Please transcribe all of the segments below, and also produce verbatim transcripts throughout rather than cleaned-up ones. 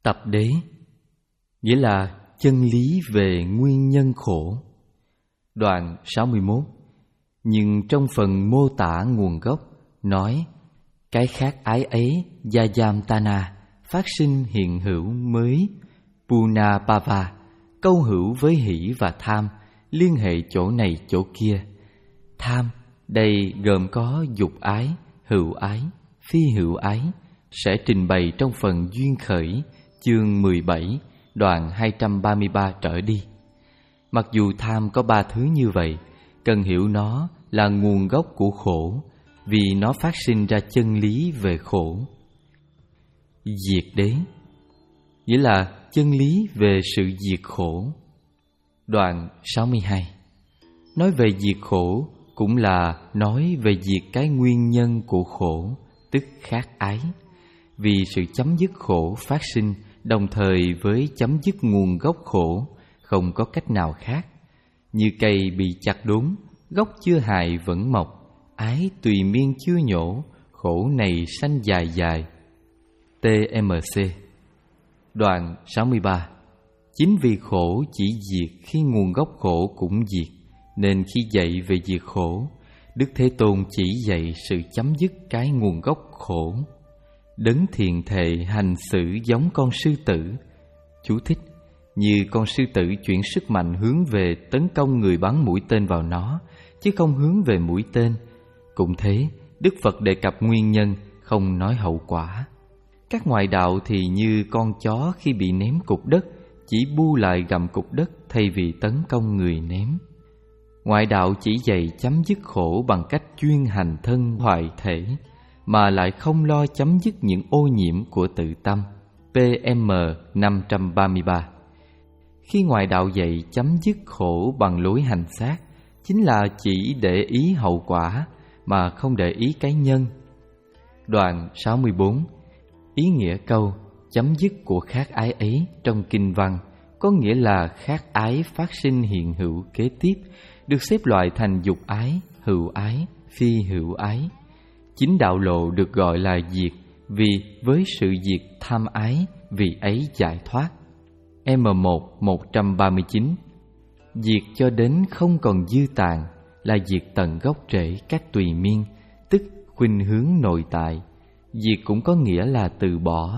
Tập đế nghĩa là chân lý về nguyên nhân khổ. Đoạn sáu mươi mốt. Nhưng trong phần mô tả nguồn gốc nói cái khác ái ấy Yajamtana phát sinh hiện hữu mới Punapava, câu hữu với hỷ và tham, liên hệ chỗ này chỗ kia. Tham đây gồm có dục ái, hữu ái, phi hữu ái, sẽ trình bày trong phần duyên khởi chương mười bảy đoạn hai trăm ba mươi ba trở đi. Mặc dù tham có ba thứ như vậy, cần hiểu nó là nguồn gốc của khổ, vì nó phát sinh ra chân lý về khổ. Diệt đế nghĩa là chân lý về sự diệt khổ. Đoạn sáu mươi hai. Nói về diệt khổ cũng là nói về diệt cái nguyên nhân của khổ, tức khác ái. Vì sự chấm dứt khổ phát sinh đồng thời với chấm dứt nguồn gốc khổ, không có cách nào khác. Như cây bị chặt đốn, gốc chưa hài vẫn mọc, ái tùy miên chưa nhổ, khổ này sanh dài dài. tê em xê. Đoạn sáu mươi ba. Chính vì khổ chỉ diệt khi nguồn gốc khổ cũng diệt, nên khi dạy về diệt khổ, Đức Thế Tôn chỉ dạy sự chấm dứt cái nguồn gốc khổ. Đấng thiện thệ hành xử giống con sư tử. Chú thích: như con sư tử chuyển sức mạnh hướng về tấn công người bắn mũi tên vào nó, chứ không hướng về mũi tên. Cũng thế, Đức Phật đề cập nguyên nhân, không nói hậu quả. Các ngoại đạo thì như con chó khi bị ném cục đất, chỉ bu lại gặm cục đất thay vì tấn công người ném. Ngoại đạo chỉ dạy chấm dứt khổ bằng cách chuyên hành thân hoại thể, mà lại không lo chấm dứt những ô nhiễm của tự tâm. pê em năm trăm ba mươi ba. Khi ngoại đạo dạy chấm dứt khổ bằng lối hành xác, chính là chỉ để ý hậu quả mà không để ý cái nhân. Đoạn sáu mươi bốn. Ý nghĩa câu chấm dứt của khác ái ấy trong kinh văn có nghĩa là khác ái phát sinh hiện hữu kế tiếp, được xếp loại thành dục ái, hữu ái, phi hữu ái. Chính đạo lộ được gọi là diệt, vì với sự diệt tham ái, vì ấy giải thoát. em một một trăm ba mươi chín. Diệt cho đến không còn dư tàn là diệt tận gốc rễ các tùy miên, tức khuynh hướng nội tại. Diệt cũng có nghĩa là từ bỏ.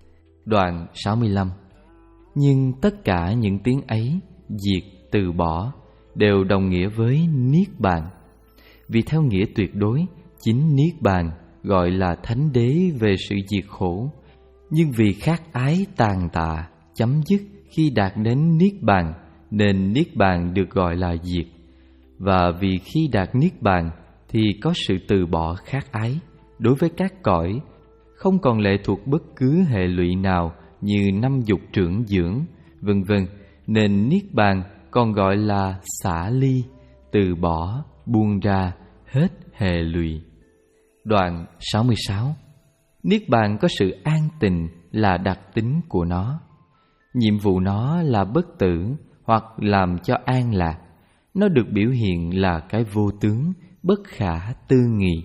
Đoạn sáu mươi lăm. Nhưng tất cả những tiếng ấy, diệt, từ bỏ, đều đồng nghĩa với niết bàn. Vì theo nghĩa tuyệt đối, chính niết bàn gọi là thánh đế về sự diệt khổ. Nhưng vì khác ái tàn tạ, chấm dứt khi đạt đến niết bàn, nên niết bàn được gọi là diệt. Và vì khi đạt niết bàn thì có sự từ bỏ khác ái đối với các cõi, không còn lệ thuộc bất cứ hệ lụy nào như năm dục trưởng dưỡng, vân vân, nên niết bàn còn gọi là xả ly, từ bỏ, buông ra hết hệ lụy. Đoạn sáu mươi sáu. Niết bàn có sự an tịnh là đặc tính của nó. Nhiệm vụ nó là bất tử hoặc làm cho an lạc. Nó được biểu hiện là cái vô tướng, bất khả tư nghị.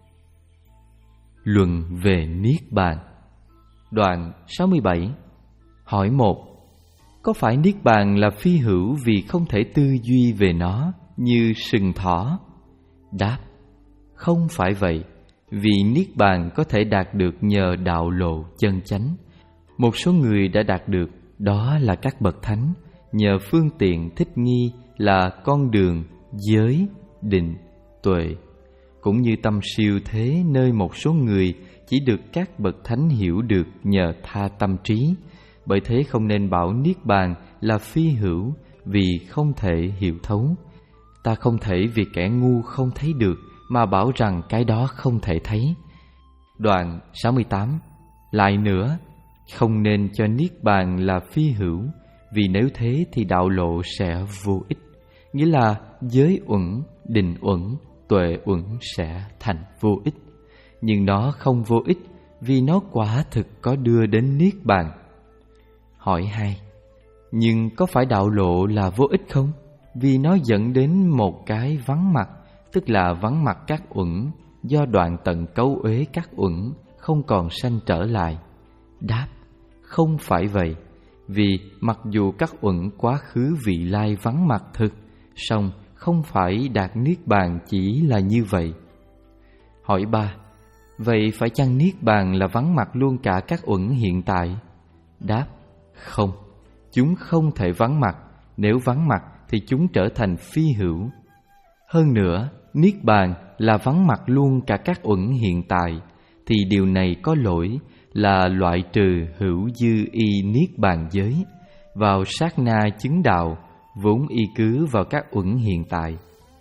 Luận về niết bàn. Đoạn sáu mươi bảy. Hỏi một. Có phải niết bàn là phi hữu vì không thể tư duy về nó như sừng thỏ? Đáp: không phải vậy, vì niết bàn có thể đạt được nhờ đạo lộ chân chánh. Một số người đã đạt được, đó là các bậc thánh, nhờ phương tiện thích nghi là con đường, giới, định, tuệ. Cũng như tâm siêu thế nơi một số người chỉ được các bậc thánh hiểu được nhờ tha tâm trí. Bởi thế không nên bảo niết bàn là phi hữu vì không thể hiểu thấu. Ta không thể vì kẻ ngu không thấy được mà bảo rằng cái đó không thể thấy. Đoạn sáu mươi tám. Lại nữa, không nên cho niết bàn là phi hữu, vì nếu thế thì đạo lộ sẽ vô ích. Nghĩa là giới uẩn, định uẩn, tuệ uẩn sẽ thành vô ích. Nhưng nó không vô ích vì nó quả thực có đưa đến niết bàn. Hỏi hai. Nhưng có phải đạo lộ là vô ích không? Vì nó dẫn đến một cái vắng mặt, tức là vắng mặt các uẩn, do đoạn tận cấu uế các uẩn, không còn sanh trở lại. Đáp: không phải vậy. Vì mặc dù các uẩn quá khứ vị lai vắng mặt thực, song không phải đạt niết bàn chỉ là như vậy. Hỏi ba: vậy phải chăng niết bàn là vắng mặt luôn cả các uẩn hiện tại? Đáp: không, chúng không thể vắng mặt. Nếu vắng mặt thì chúng trở thành phi hữu. Hơn nữa, niết bàn là vắng mặt luôn cả các uẩn hiện tại, thì điều này có lỗi, là loại trừ hữu dư y niết bàn giới, vào sát na chứng đạo, vốn y cứ vào các uẩn hiện tại.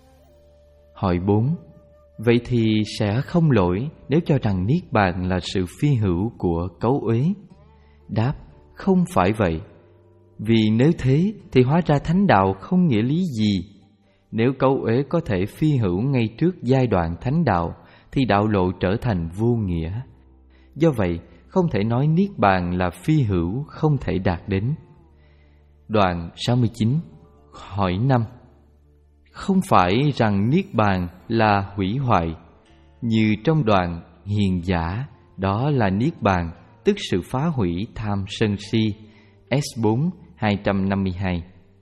Hỏi bốn: vậy thì sẽ không lỗi nếu cho rằng niết bàn là sự phi hữu của cấu uế? Đáp: không phải vậy. Vì nếu thế thì hóa ra thánh đạo không nghĩa lý gì. Nếu cấu uế có thể phi hữu ngay trước giai đoạn thánh đạo, thì đạo lộ trở thành vô nghĩa. Do vậy, không thể nói niết bàn là phi hữu, không thể đạt đến. Đoạn sáu mươi chín. Hỏi năm: không phải rằng niết bàn là hủy hoại, như trong đoạn hiền giả, đó là niết bàn, tức sự phá hủy tham sân si. S bốn hai trăm năm mươi hai.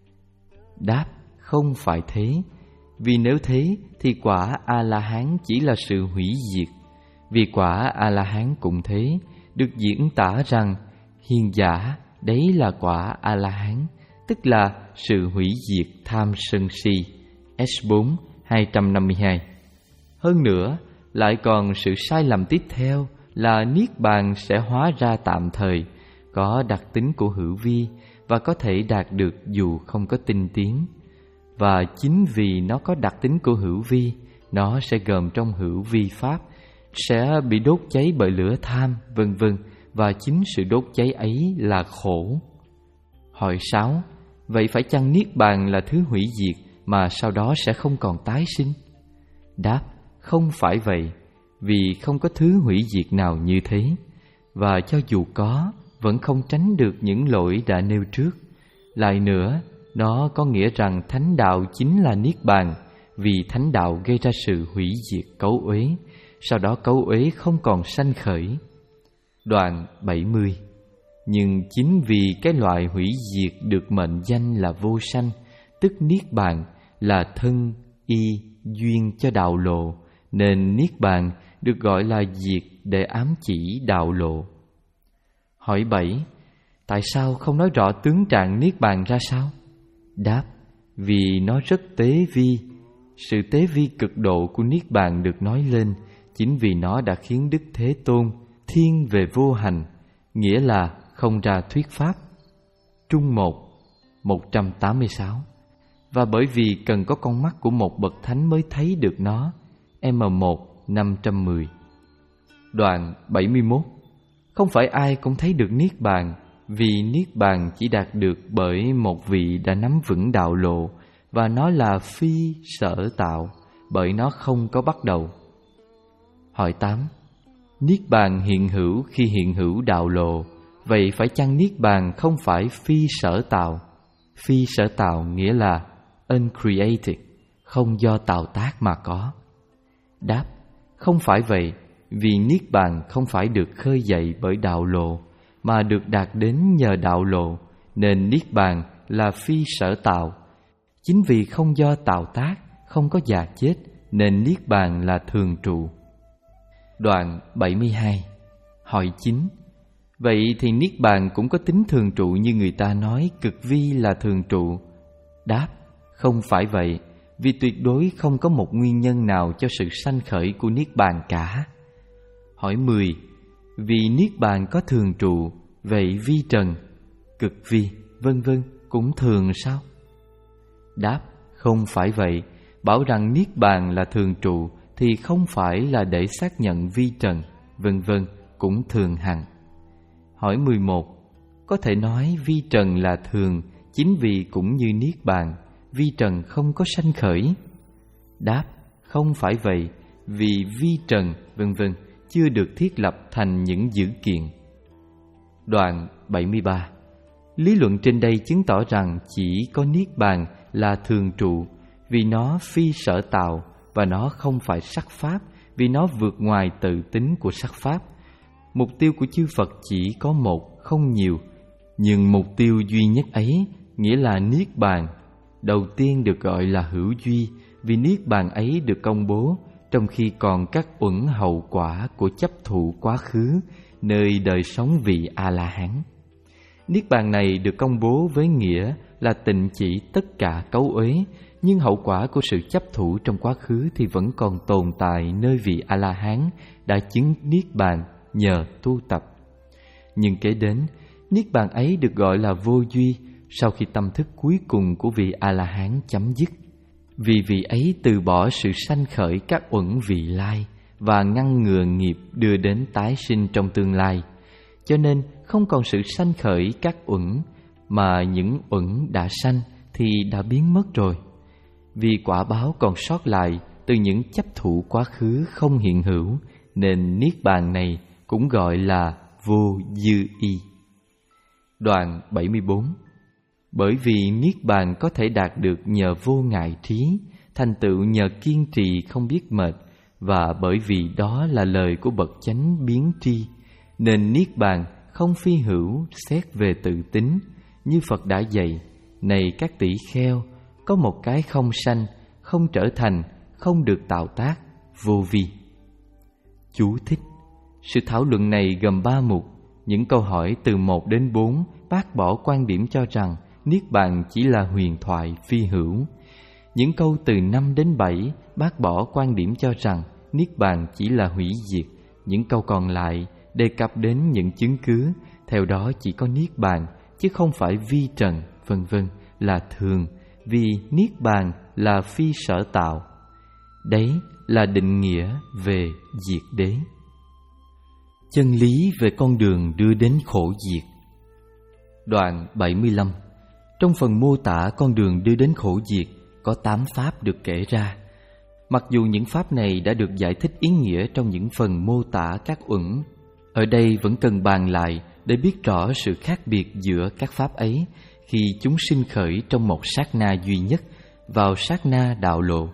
Đáp: không phải thế. Vì nếu thế thì quả A-la-hán chỉ là sự hủy diệt. Vì quả A-la-hán cũng thế, được diễn tả rằng hiền giả đấy là quả A-la-hán, tức là sự hủy diệt tham sân si. S bốn hai trăm năm mươi hai. Hơn nữa, lại còn sự sai lầm tiếp theo là niết bàn sẽ hóa ra tạm thời, có đặc tính của hữu vi và có thể đạt được dù không có tinh tiến. Và chính vì nó có đặc tính của hữu vi, nó sẽ gồm trong hữu vi pháp, sẽ bị đốt cháy bởi lửa tham, vân vân, và chính sự đốt cháy ấy là khổ. Hỏi sáu: vậy phải chăng niết bàn là thứ hủy diệt mà sau đó sẽ không còn tái sinh? Đáp: không phải vậy. Vì không có thứ hủy diệt nào như thế, và cho dù có, vẫn không tránh được những lỗi đã nêu trước. Lại nữa, nó có nghĩa rằng thánh đạo chính là niết bàn, vì thánh đạo gây ra sự hủy diệt cấu uế, sau đó cấu uế không còn sanh khởi. Đoạn bảy mươi. Nhưng chính vì cái loại hủy diệt được mệnh danh là vô sanh, tức niết bàn, là thân, y, duyên cho đạo lộ, nên niết bàn được gọi là diệt để ám chỉ đạo lộ. Hỏi bảy: tại sao không nói rõ tướng trạng niết bàn ra sao? Đáp: vì nó rất tế vi. Sự tế vi cực độ của niết bàn được nói lên chính vì nó đã khiến Đức Thế Tôn thiên về vô hành, nghĩa là không ra thuyết pháp. Trung một một trăm tám mươi sáu. Và bởi vì cần có con mắt của một bậc thánh mới thấy được nó. M một năm trăm mười. Đoạn bảy mươi mốt. Không phải ai cũng thấy được niết bàn, vì niết bàn chỉ đạt được bởi một vị đã nắm vững đạo lộ, và nó là phi sở tạo, bởi nó không có bắt đầu. Hỏi tám. Niết bàn hiện hữu khi hiện hữu đạo lộ, vậy phải chăng niết bàn không phải phi sở tạo? Phi sở tạo nghĩa là uncreated, không do tạo tác mà có. Đáp: không phải vậy, vì niết bàn không phải được khơi dậy bởi đạo lộ, mà được đạt đến nhờ đạo lộ, nên niết bàn là phi sở tạo. Chính vì không do tạo tác, không có già chết, nên niết bàn là thường trụ. Đoạn bảy mươi hai. Hỏi chín. Vậy thì niết bàn cũng có tính thường trụ như người ta nói cực vi là thường trụ? Đáp: không phải vậy, vì tuyệt đối không có một nguyên nhân nào cho sự sanh khởi của niết bàn cả. Hỏi mười. Vì niết bàn có thường trụ, vậy vi trần, cực vi, vân vân cũng thường sao? Đáp: không phải vậy. Bảo rằng niết bàn là thường trụ thì không phải là để xác nhận vi trần, vân vân cũng thường hằng. Hỏi mười một. Có thể nói vi trần là thường chính vì cũng như niết bàn, vi trần không có sanh khởi. Đáp: không phải vậy, vì vi trần, vân vân chưa được thiết lập thành những dữ kiện. Đoạn bảy mươi ba. Lý luận trên đây chứng tỏ rằng chỉ có niết bàn là thường trụ, vì nó phi sở tạo, và nó không phải sắc pháp, vì nó vượt ngoài tự tính của sắc pháp. Mục tiêu của chư Phật chỉ có một, không nhiều, nhưng mục tiêu duy nhất ấy nghĩa là Niết Bàn. Đầu tiên được gọi là hữu duy, vì Niết Bàn ấy được công bố trong khi còn các uẩn hậu quả của chấp thụ quá khứ nơi đời sống vị A-la-hán. Niết Bàn này được công bố với nghĩa là tịnh chỉ tất cả cấu uế, nhưng hậu quả của sự chấp thụ trong quá khứ thì vẫn còn tồn tại nơi vị A-la-hán đã chứng Niết Bàn nhờ tu tập. Nhưng kế đến, Niết Bàn ấy được gọi là vô duy sau khi tâm thức cuối cùng của vị A-la-hán chấm dứt. Vì vị ấy từ bỏ sự sanh khởi các uẩn vị lai và ngăn ngừa nghiệp đưa đến tái sinh trong tương lai, cho nên không còn sự sanh khởi các uẩn, mà những uẩn đã sanh thì đã biến mất rồi. Vì quả báo còn sót lại từ những chấp thụ quá khứ không hiện hữu, nên Niết Bàn này cũng gọi là vô dư y. Đoạn bảy mươi bốn. Bởi vì Niết Bàn có thể đạt được nhờ vô ngại trí, thành tựu nhờ kiên trì không biết mệt, và bởi vì đó là lời của bậc chánh biến tri, nên Niết Bàn không phi hữu xét về tự tính, như Phật đã dạy: này các tỷ kheo, có một cái không sanh, không trở thành, không được tạo tác, vô vi. Chú thích: sự thảo luận này gồm ba mục. Những câu hỏi từ một đến bốn bác bỏ quan điểm cho rằng Niết Bàn chỉ là huyền thoại phi hữu. Những câu từ năm đến bảy bác bỏ quan điểm cho rằng Niết Bàn chỉ là hủy diệt. Những câu còn lại đề cập đến những chứng cứ, theo đó chỉ có Niết Bàn chứ không phải vi trần, vân vân là thường, vì Niết Bàn là phi sở tạo. Đấy là định nghĩa về diệt đế. Chân lý về con đường đưa đến khổ diệt. Đoạn bảy mươi lăm. Trong phần mô tả con đường đưa đến khổ diệt có tám pháp được kể ra. Mặc dù những pháp này đã được giải thích ý nghĩa trong những phần mô tả các uẩn, ở đây vẫn cần bàn lại để biết rõ sự khác biệt giữa các pháp ấy khi chúng sinh khởi trong một sát na duy nhất vào sát na đạo lộ.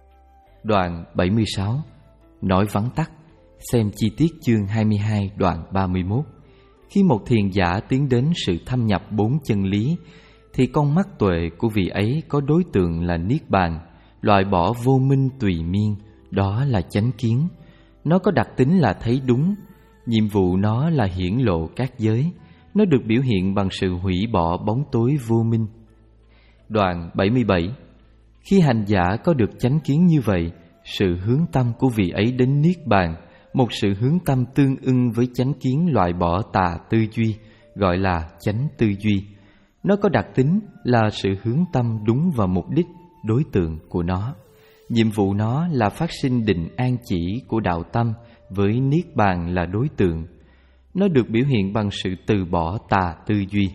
Đoạn bảy mươi sáu. Nói vắn tắt, xem chi tiết chương hai mươi hai đoạn ba mươi mốt. Khi một thiền giả tiến đến sự thâm nhập bốn chân lý, thì con mắt tuệ của vị ấy có đối tượng là Niết Bàn, loại bỏ vô minh tùy miên, đó là chánh kiến. Nó có đặc tính là thấy đúng, nhiệm vụ nó là hiển lộ các giới. Nó được biểu hiện bằng sự hủy bỏ bóng tối vô minh. Đoạn bảy mươi bảy. Khi hành giả có được chánh kiến như vậy, sự hướng tâm của vị ấy đến Niết Bàn, một sự hướng tâm tương ưng với chánh kiến loại bỏ tà tư duy, gọi là chánh tư duy. Nó có đặc tính là sự hướng tâm đúng vào mục đích, đối tượng của nó. Nhiệm vụ nó là phát sinh định an chỉ của đạo tâm với Niết Bàn là đối tượng. Nó được biểu hiện bằng sự từ bỏ tà tư duy.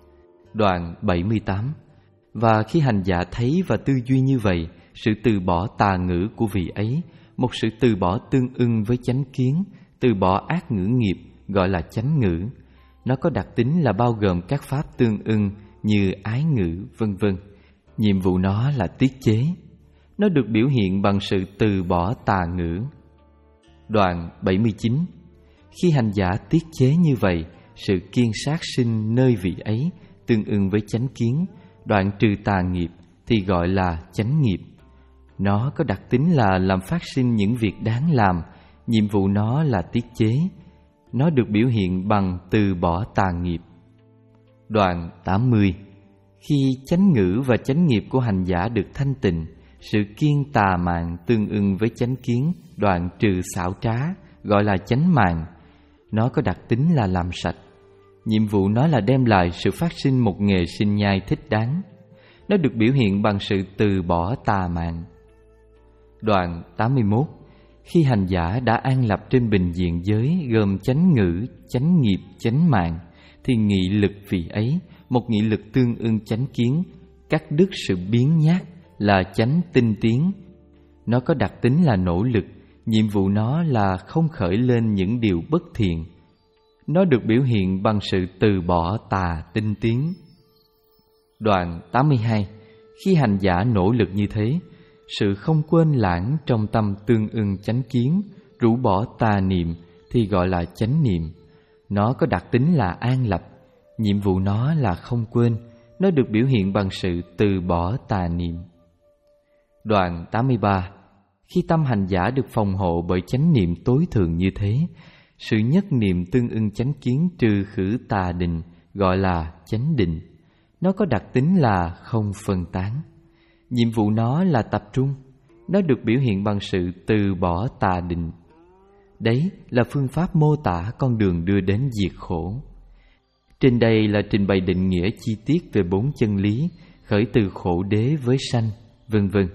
Đoạn bảy mươi tám. Và khi hành giả thấy và tư duy như vậy, sự từ bỏ tà ngữ của vị ấy, một sự từ bỏ tương ưng với chánh kiến, từ bỏ ác ngữ nghiệp, gọi là chánh ngữ. Nó có đặc tính là bao gồm các pháp tương ưng như ái ngữ, vân vân. Nhiệm vụ nó là tiết chế. Nó được biểu hiện bằng sự từ bỏ tà ngữ. Đoạn bảy mươi chín. Khi hành giả tiết chế như vậy, sự kiên sát sinh nơi vị ấy tương ưng với chánh kiến, đoạn trừ tà nghiệp thì gọi là chánh nghiệp. Nó có đặc tính là làm phát sinh những việc đáng làm. Nhiệm vụ nó là tiết chế. Nó được biểu hiện bằng từ bỏ tà nghiệp. Đoạn tám mươi. Khi chánh ngữ và chánh nghiệp của hành giả được thanh tịnh, sự kiên tà mạn tương ưng với chánh kiến, đoạn trừ xảo trá, gọi là chánh mạn. Nó có đặc tính là làm sạch. Nhiệm vụ nó là đem lại sự phát sinh một nghề sinh nhai thích đáng. Nó được biểu hiện bằng sự từ bỏ tà mạn. Đoạn tám mươi mốt. Khi hành giả đã an lập trên bình diện giới gồm chánh ngữ, chánh nghiệp, chánh mạng, thì nghị lực vị ấy, một nghị lực tương ưng chánh kiến, cắt đứt sự biến nhát, là chánh tinh tiến. Nó có đặc tính là nỗ lực. Nhiệm vụ nó là không khởi lên những điều bất thiện. Nó được biểu hiện bằng sự từ bỏ tà tinh tiến. Đoạn tám mươi hai. Khi hành giả nỗ lực như thế, sự không quên lãng trong tâm tương ưng chánh kiến, rũ bỏ tà niệm, thì gọi là chánh niệm. Nó có đặc tính là an lập. Nhiệm vụ nó là không quên. Nó được biểu hiện bằng sự từ bỏ tà niệm. Đoạn tám mươi ba. Khi tâm hành giả được phòng hộ bởi chánh niệm tối thượng như thế, sự nhất niệm tương ưng chánh kiến trừ khử tà định gọi là chánh định. Nó có đặc tính là không phân tán. Nhiệm vụ nó là tập trung. Nó được biểu hiện bằng sự từ bỏ tà định. Đấy là phương pháp mô tả con đường đưa đến diệt khổ. Trên đây là trình bày định nghĩa chi tiết về bốn chân lý, khởi từ khổ đế với sanh, vân vân.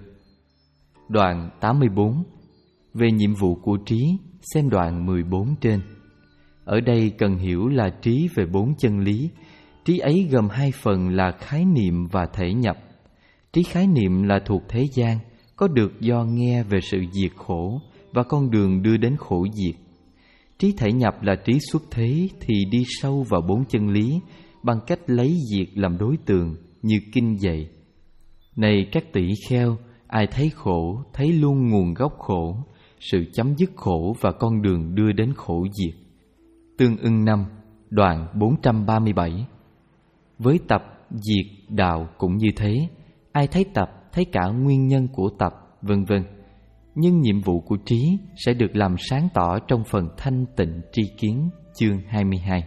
Đoạn tám mươi bốn. Về nhiệm vụ của trí, xem đoạn mười bốn trên. Ở đây cần hiểu là trí về bốn chân lý. Trí ấy gồm hai phần là khái niệm và thể nhập. Trí khái niệm là thuộc thế gian, có được do nghe về sự diệt khổ và con đường đưa đến khổ diệt. Trí thể nhập là trí xuất thế thì đi sâu vào bốn chân lý bằng cách lấy diệt làm đối tượng như kinh dạy. Này các tỷ kheo, ai thấy khổ, thấy luôn nguồn gốc khổ, sự chấm dứt khổ và con đường đưa đến khổ diệt. Tương ưng năm, đoạn bốn trăm ba mươi bảy. Với tập, diệt, đạo cũng như thế. Ai thấy tập, thấy cả nguyên nhân của tập, vân vân. Nhưng nhiệm vụ của trí sẽ được làm sáng tỏ trong phần thanh tịnh tri kiến, chương hai mươi hai.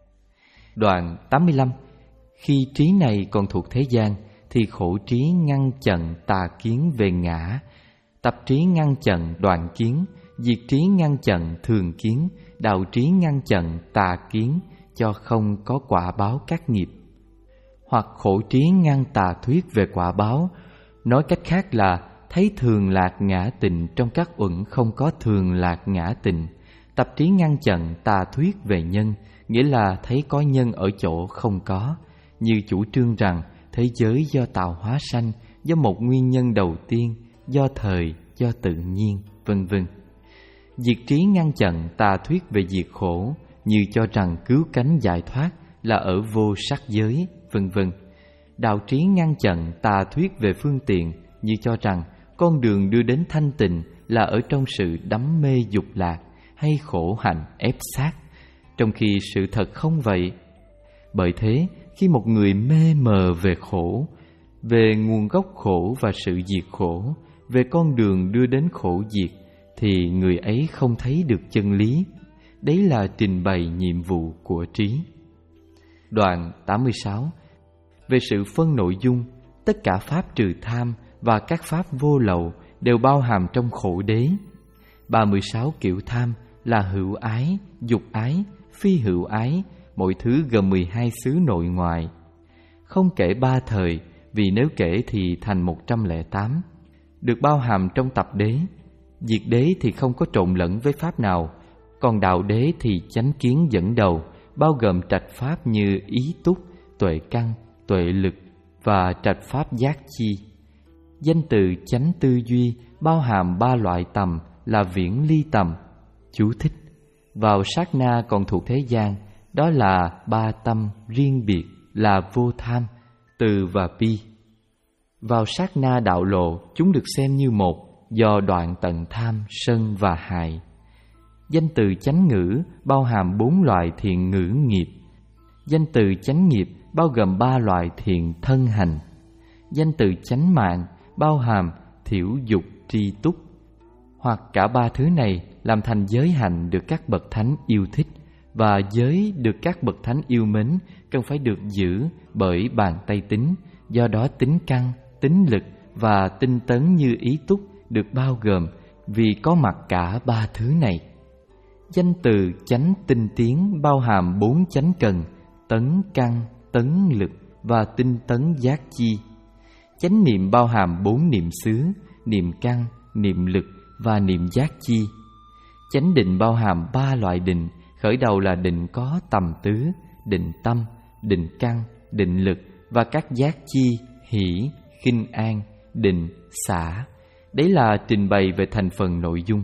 Đoạn tám mươi lăm. Khi trí này còn thuộc thế gian, thì khổ trí ngăn chặn tà kiến về ngã, tập trí ngăn chặn đoạn kiến, diệt trí ngăn chặn thường kiến, đạo trí ngăn chặn tà kiến, cho không có quả báo các nghiệp. Hoặc khổ trí ngăn tà thuyết về quả báo, nói cách khác là thấy thường lạc ngã tịnh trong các uẩn không có thường lạc ngã tịnh. Tập trí ngăn chặn tà thuyết về nhân, nghĩa là thấy có nhân ở chỗ không có, như chủ trương rằng thế giới do tạo hóa sanh, do một nguyên nhân đầu tiên, do thời, do tự nhiên, vân vân. Diệt trí ngăn chặn tà thuyết về diệt khổ, như cho rằng cứu cánh giải thoát là ở vô sắc giới, vân vân. Đạo trí ngăn chặn tà thuyết về phương tiện, như cho rằng con đường đưa đến thanh tịnh là ở trong sự đắm mê dục lạc hay khổ hạnh ép sát, trong khi sự thật không vậy. Bởi thế, khi một người mê mờ về khổ, về nguồn gốc khổ và sự diệt khổ, về con đường đưa đến khổ diệt, thì người ấy không thấy được chân lý. Đấy là trình bày nhiệm vụ của trí. Đoạn tám mươi sáu. Về sự phân nội dung, tất cả pháp trừ tham và các pháp vô lậu đều bao hàm trong khổ đế. ba mươi sáu kiểu tham là hữu ái, dục ái, phi hữu ái, mỗi thứ gồm mười hai xứ nội ngoại. Không kể ba thời, vì nếu kể thì thành một trăm lẻ tám, được bao hàm trong tập đế. Diệt đế thì không có trộn lẫn với pháp nào, còn đạo đế thì chánh kiến dẫn đầu, bao gồm trạch pháp như ý túc, tuệ căn, tuệ lực và trạch pháp giác chi. Danh từ chánh tư duy bao hàm ba loại tầm là viễn ly tầm. Chú thích: vào sát na còn thuộc thế gian, đó là ba tâm riêng biệt là vô tham, từ và pi. Vào sát na đạo lộ, chúng được xem như một, do đoạn tận tham, sân và hại. Danh từ chánh ngữ bao hàm bốn loại thiện ngữ nghiệp. Danh từ chánh nghiệp bao gồm ba loại thiện thân hành. Danh từ chánh mạng bao hàm thiểu dục tri túc. Hoặc cả ba thứ này làm thành giới hạnh được các bậc thánh yêu thích, và giới được các bậc thánh yêu mến cần phải được giữ bởi bàn tay tính. Do đó tính căn, tính lực và tinh tấn như ý túc được bao gồm vì có mặt cả ba thứ này. Danh từ chánh tinh tiến bao hàm bốn chánh cần: tấn căn, tấn lực và tinh tấn giác chi. Chánh niệm bao hàm bốn niệm xứ: niệm căn, niệm lực và niệm giác chi. Chánh định bao hàm ba loại định, khởi đầu là định có tầm tứ, định tâm, định căn, định lực và các giác chi hỷ, khinh an, định, xả. Đấy là trình bày về thành phần nội dung.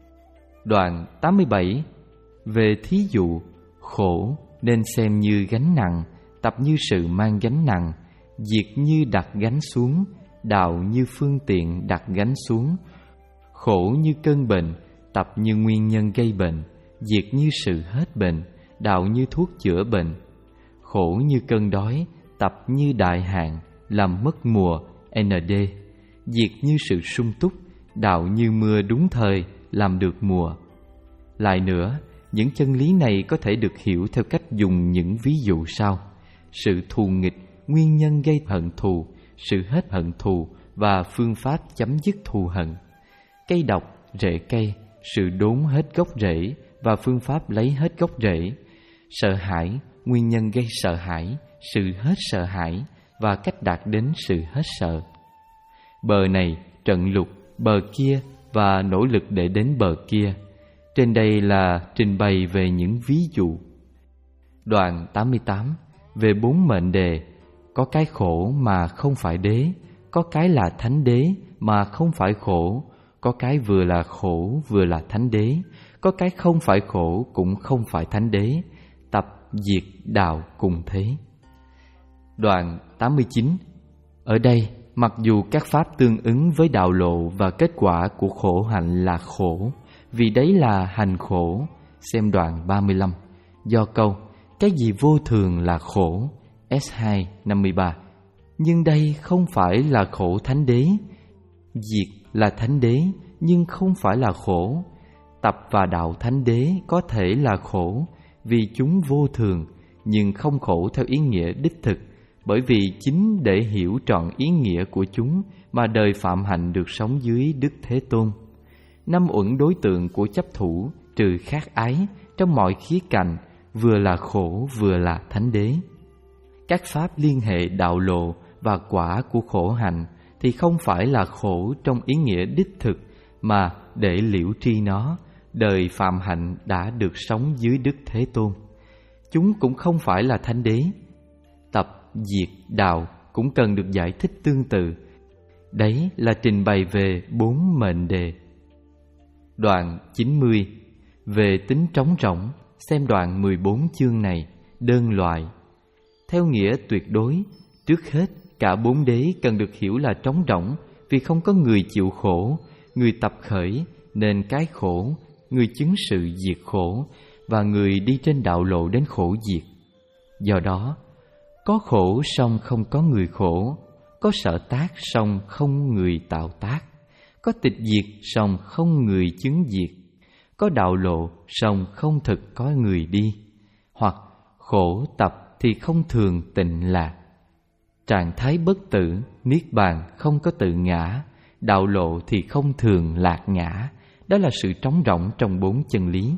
Đoạn tám mươi bảy. Về thí dụ, khổ nên xem như gánh nặng, tập như sự mang gánh nặng, diệt như đặt gánh xuống, đạo như phương tiện đặt gánh xuống. Khổ như cơn bệnh, tập như nguyên nhân gây bệnh, diệt như sự hết bệnh, đạo như thuốc chữa bệnh. Khổ như cơn đói, tập như đại hạn, làm mất mùa, en đê. Diệt như sự sung túc, đạo như mưa đúng thời, làm được mùa. Lại nữa, những chân lý này có thể được hiểu theo cách dùng những ví dụ sau: sự thù nghịch, nguyên nhân gây hận thù, sự hết hận thù và phương pháp chấm dứt thù hận. Cây độc, rễ cây, sự đốn hết gốc rễ và phương pháp lấy hết gốc rễ. Sợ hãi, nguyên nhân gây sợ hãi, sự hết sợ hãi và cách đạt đến sự hết sợ. Bờ này, trận lục, bờ kia và nỗ lực để đến bờ kia. Trên đây là trình bày về những ví dụ. Đoạn tám mươi tám, về bốn mệnh đề: có cái khổ mà không phải đế, có cái là thánh đế mà không phải khổ, có cái vừa là khổ vừa là thánh đế, có cái không phải khổ cũng không phải thánh đế. Tập diệt đạo cùng thế. Đoạn tám mươi chín, ở đây mặc dù các pháp tương ứng với đạo lộ và kết quả của khổ hạnh là khổ, vì đấy là hành khổ. Xem đoạn ba mươi lăm. Do câu cái gì vô thường là khổ, S hai năm mươi ba. Nhưng đây không phải là khổ thánh đế. Diệt là thánh đế nhưng không phải là khổ. Tập và đạo thánh đế có thể là khổ vì chúng vô thường, nhưng không khổ theo ý nghĩa đích thực, bởi vì chính để hiểu trọn ý nghĩa của chúng mà đời phạm hạnh được sống dưới Đức Thế Tôn. Năm uẩn đối tượng của chấp thủ trừ khát ái trong mọi khía cạnh vừa là khổ vừa là thánh đế. Các pháp liên hệ đạo lộ và quả của khổ hạnh thì không phải là khổ trong ý nghĩa đích thực, mà để liễu tri nó, đời phạm hạnh đã được sống dưới Đức Thế Tôn. Chúng cũng không phải là thánh đế. Tập diệt đạo cũng cần được giải thích tương tự. Đấy là trình bày về bốn mệnh đề. Đoạn chín mươi, về tính trống rỗng, xem đoạn mười bốn chương này, đơn loại. Theo nghĩa tuyệt đối, trước hết cả bốn đế cần được hiểu là trống rỗng, vì không có người chịu khổ, người tập khởi nên cái khổ, người chứng sự diệt khổ và người đi trên đạo lộ đến khổ diệt. Do đó, có khổ song không có người khổ, có sở tác song không người tạo tác, có tịch diệt song không người chứng diệt, có đạo lộ song không thực có người đi, hoặc khổ tập thì không thường tịnh lạc. Trạng thái bất tử, niết bàn không có tự ngã, đạo lộ thì không thường lạc ngã. Đó là sự trống rỗng trong bốn chân lý.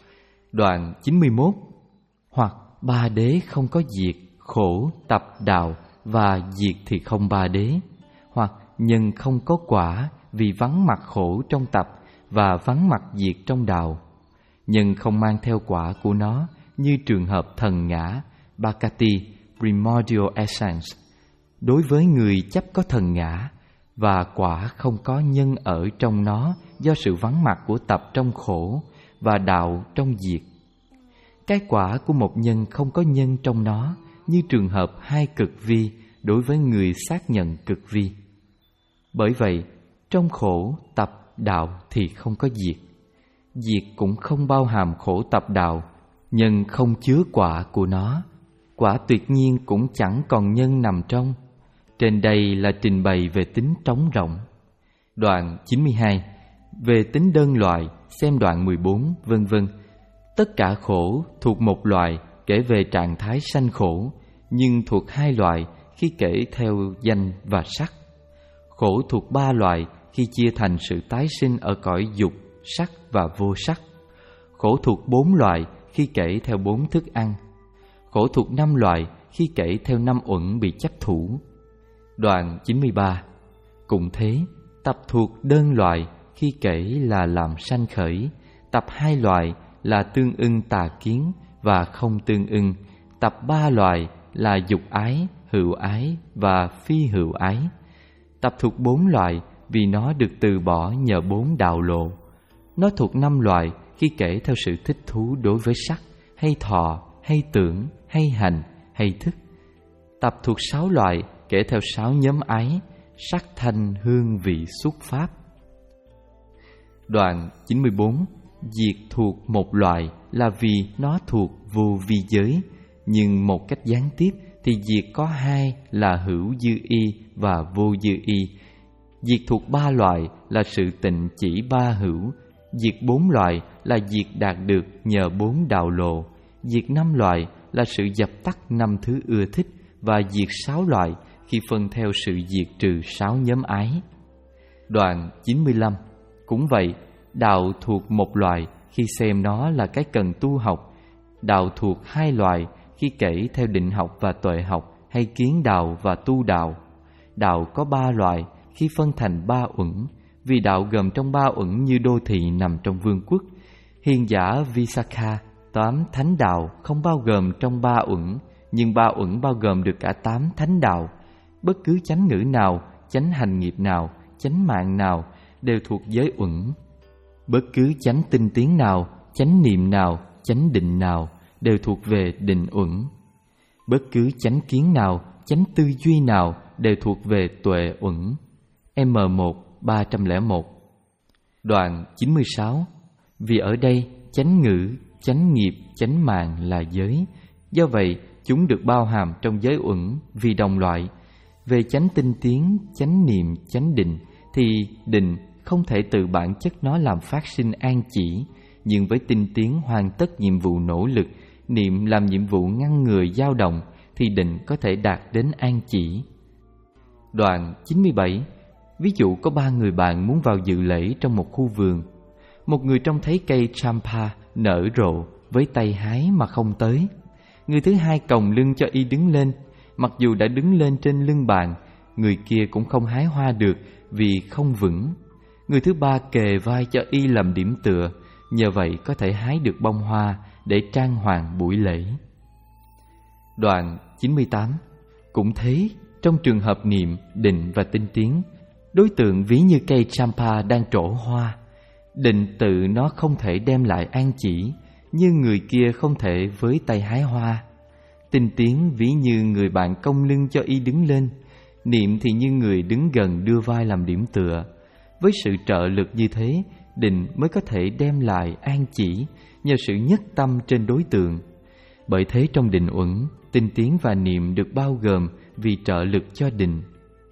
Đoạn chín mươi mốt, hoặc ba đế không có diệt, khổ, tập, đạo, và diệt thì không ba đế, hoặc nhân không có quả vì vắng mặt khổ trong tập và vắng mặt diệt trong đạo. Nhân không mang theo quả của nó, như trường hợp thần ngã, Bhakati, Primordial Essence, đối với người chấp có thần ngã, và quả không có nhân ở trong nó do sự vắng mặt của tập trong khổ và đạo trong diệt. Cái quả của một nhân không có nhân trong nó, như trường hợp hai cực vi đối với người xác nhận cực vi. Bởi vậy, trong khổ tập đạo thì không có diệt. Diệt cũng không bao hàm khổ tập đạo, nhân không chứa quả của nó. Quả tuyệt nhiên cũng chẳng còn nhân nằm trong. Trên đây là trình bày về tính trống rỗng. Đoạn chín mươi hai, về tính đơn loại, xem đoạn mười bốn, vân vân. Tất cả khổ thuộc một loại kể về trạng thái sanh khổ, nhưng thuộc hai loại khi kể theo danh và sắc. Khổ thuộc ba loại khi chia thành sự tái sinh ở cõi dục, sắc và vô sắc. Khổ thuộc bốn loại khi kể theo bốn thức ăn. Khổ thuộc năm loại khi kể theo năm uẩn bị chấp thủ. Đoạn chín mươi ba, cũng thế, tập thuộc đơn loại khi kể là làm sanh khởi. Tập hai loại là tương ưng tà kiến và không tương ưng. Tập ba loại là dục ái, hữu ái và phi hữu ái. Tập thuộc bốn loại vì nó được từ bỏ nhờ bốn đạo lộ. Nó thuộc năm loại khi kể theo sự thích thú đối với sắc, hay thọ, hay tưởng, hay hành, hay thức. Tập thuộc sáu loại kể theo sáu nhóm ái: sắc, thanh, hương, vị, xúc, pháp. Đoạn chín mươi bốn, diệt thuộc một loại là vì nó thuộc vô vi giới, nhưng một cách gián tiếp thì diệt có hai là hữu dư y và vô dư y. Diệt thuộc ba loại là sự tịnh chỉ ba hữu. Diệt bốn loại là diệt đạt được nhờ bốn đạo lộ. Diệt năm loại là sự dập tắt năm thứ ưa thích. Và diệt sáu loại khi phân theo sự diệt trừ sáu nhóm ái. Đoạn chín mươi lăm. Cũng vậy, đạo thuộc một loại khi xem nó là cái cần tu học. Đạo thuộc hai loại khi kể theo định học và tuệ học, hay kiến đạo và tu đạo. Đạo có ba loại khi phân thành ba uẩn, vì đạo gồm trong ba uẩn như đô thị nằm trong vương quốc. Hiền giả Visakha, tám thánh đạo không bao gồm trong ba uẩn, nhưng ba uẩn bao gồm được cả tám thánh đạo. Bất cứ chánh ngữ nào, chánh hành nghiệp nào, chánh mạng nào đều thuộc giới uẩn. Bất cứ chánh tinh tiến nào, chánh niệm nào, chánh định nào đều thuộc về định uẩn. Bất cứ chánh kiến nào, chánh tư duy nào đều thuộc về tuệ uẩn. M một ba trăm lẻ một. Đoạn chín mươi sáu. Vì ở đây chánh ngữ, chánh nghiệp, chánh mạng là giới, do vậy chúng được bao hàm trong giới uẩn vì đồng loại. Về chánh tinh tiến, chánh niệm, chánh định thì định không thể từ bản chất nó làm phát sinh an chỉ, nhưng với tinh tiến hoàn tất nhiệm vụ nỗ lực, niệm làm nhiệm vụ ngăn ngừa dao động thì định có thể đạt đến an chỉ. Đoạn chín mươi bảy. Ví dụ có ba người bạn muốn vào dự lễ trong một khu vườn. Một người trông thấy cây champa nở rộ với tay hái mà không tới. Người thứ hai còng lưng cho y đứng lên. Mặc dù đã đứng lên trên lưng bạn, người kia cũng không hái hoa được vì không vững. Người thứ ba kề vai cho y làm điểm tựa, nhờ vậy có thể hái được bông hoa để trang hoàng buổi lễ. Đoạn chín mươi tám. Cũng thế, trong trường hợp niệm, định và tinh tiến, đối tượng ví như cây champa đang trổ hoa. Định tự nó không thể đem lại an chỉ, như người kia không thể với tay hái hoa. Tinh tiến ví như người bạn cong lưng cho y đứng lên. Niệm thì như người đứng gần đưa vai làm điểm tựa. Với sự trợ lực như thế, định mới có thể đem lại an chỉ nhờ sự nhất tâm trên đối tượng. Bởi thế trong định uẩn, tinh tiến và niệm được bao gồm vì trợ lực cho định.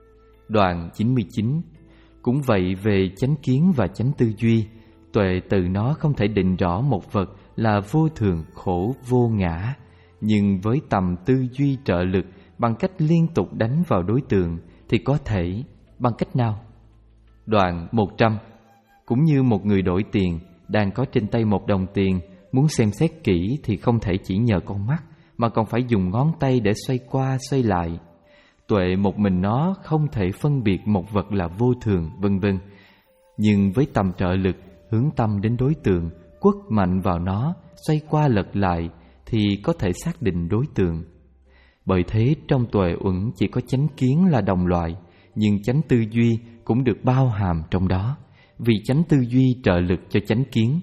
Đoạn chín mươi chín. Cũng vậy về chánh kiến và chánh tư duy, tuệ từ nó không thể định rõ một vật là vô thường, khổ, vô ngã. Nhưng với tầm tư duy trợ lực bằng cách liên tục đánh vào đối tượng thì có thể. Bằng cách nào? Đoạn một trăm. Cũng như một người đổi tiền, đang có trên tay một đồng tiền, muốn xem xét kỹ thì không thể chỉ nhờ con mắt, mà còn phải dùng ngón tay để xoay qua xoay lại. Tuệ một mình nó không thể phân biệt một vật là vô thường, vân vân. Nhưng với tầm trợ lực, hướng tâm đến đối tượng, quất mạnh vào nó, xoay qua lật lại, thì có thể xác định đối tượng. Bởi thế trong tuệ uẩn chỉ có chánh kiến là đồng loại, nhưng chánh tư duy cũng được bao hàm trong đó, vì chánh tư duy trợ lực cho chánh kiến.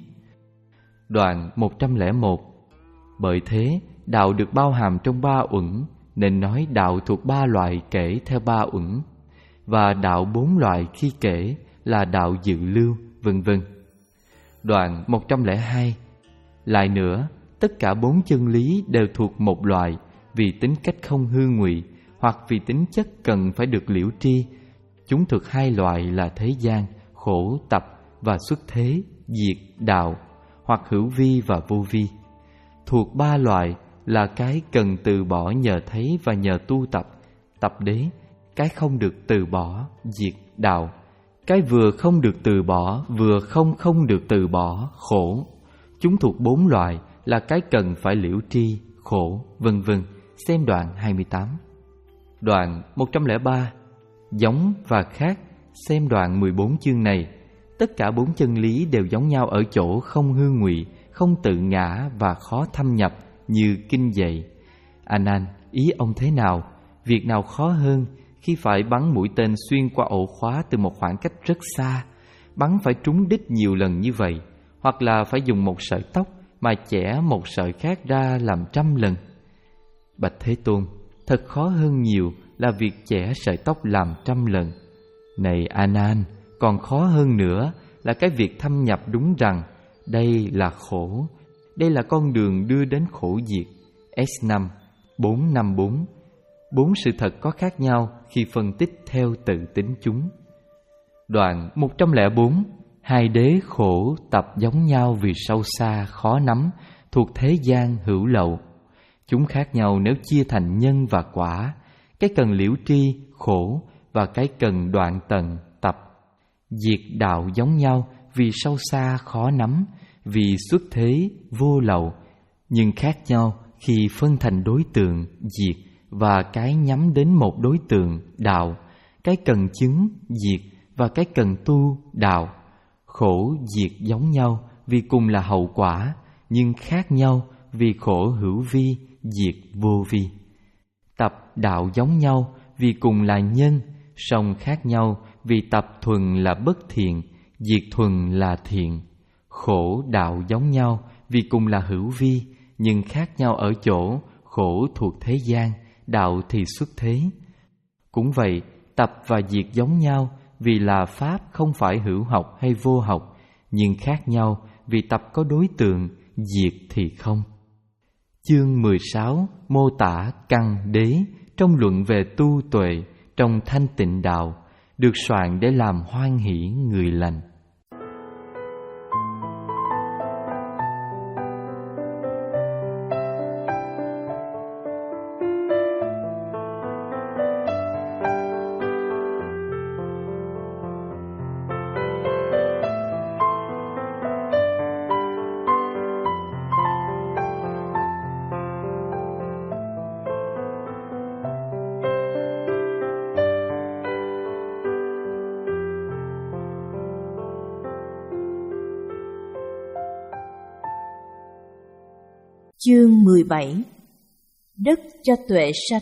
Đoạn một trăm lẻ một. Bởi thế đạo được bao hàm trong ba uẩn, nên nói đạo thuộc ba loại kể theo ba uẩn, và đạo bốn loại khi kể là đạo dự lưu, vân vân. Đoạn một trăm lẻ hai. Lại nữa, tất cả bốn chân lý đều thuộc một loại vì tính cách không hư ngụy, hoặc vì tính chất cần phải được liễu tri. Chúng thuộc hai loại là thế gian, khổ tập và xuất thế, diệt, đạo, hoặc hữu vi và vô vi. Thuộc ba loại là cái cần từ bỏ nhờ thấy và nhờ tu tập, tập đế, cái không được từ bỏ, diệt, đạo, cái vừa không được từ bỏ, vừa không không được từ bỏ, khổ. Chúng thuộc bốn loại là cái cần phải liễu tri, khổ, vân vân. Xem đoạn hai mươi tám. Đoạn một trăm lẻ ba. Giống và khác. Xem đoạn mười bốn chương này. Tất cả bốn chân lý đều giống nhau ở chỗ không hư ngụy, không tự ngã và khó thâm nhập như kinh dạy. A Nan, ý ông thế nào? Việc nào khó hơn khi phải bắn mũi tên xuyên qua ổ khóa từ một khoảng cách rất xa? Bắn phải trúng đích nhiều lần như vậy, hoặc là phải dùng một sợi tóc mà chẻ một sợi khác ra làm trăm lần? Bạch Thế Tôn, thật khó hơn nhiều là việc chẻ sợi tóc làm trăm lần. Này A Nan, còn khó hơn nữa là cái việc thâm nhập đúng rằng đây là khổ. Đây là con đường đưa đến khổ diệt. S năm bốn năm bốn. Bốn sự thật có khác nhau khi phân tích theo tự tính chúng. Đoạn một trăm lẻ bốn. Hai đế khổ tập giống nhau vì sâu xa khó nắm, thuộc thế gian hữu lậu. Chúng khác nhau nếu chia thành nhân và quả, cái cần liễu tri khổ và cái cần đoạn tận tập. Diệt đạo giống nhau vì sâu xa khó nắm, vì xuất thế vô lậu, nhưng khác nhau khi phân thành đối tượng diệt và cái nhắm đến một đối tượng đạo, cái cần chứng diệt và cái cần tu đạo. Khổ diệt giống nhau vì cùng là hậu quả, nhưng khác nhau vì khổ hữu vi, diệt vô vi. Tập đạo giống nhau vì cùng là nhân, song khác nhau vì tập thuần là bất thiện, diệt thuần là thiện. Khổ đạo giống nhau vì cùng là hữu vi, nhưng khác nhau ở chỗ khổ thuộc thế gian, đạo thì xuất thế. Cũng vậy, tập và diệt giống nhau vì là pháp không phải hữu học hay vô học, nhưng khác nhau vì tập có đối tượng, diệt thì không. Chương mười sáu mô tả căn đế trong luận về tu tuệ trong thanh tịnh đạo, được soạn để làm hoan hỷ người lành. Chương mười bảy. Đất cho tuệ sanh.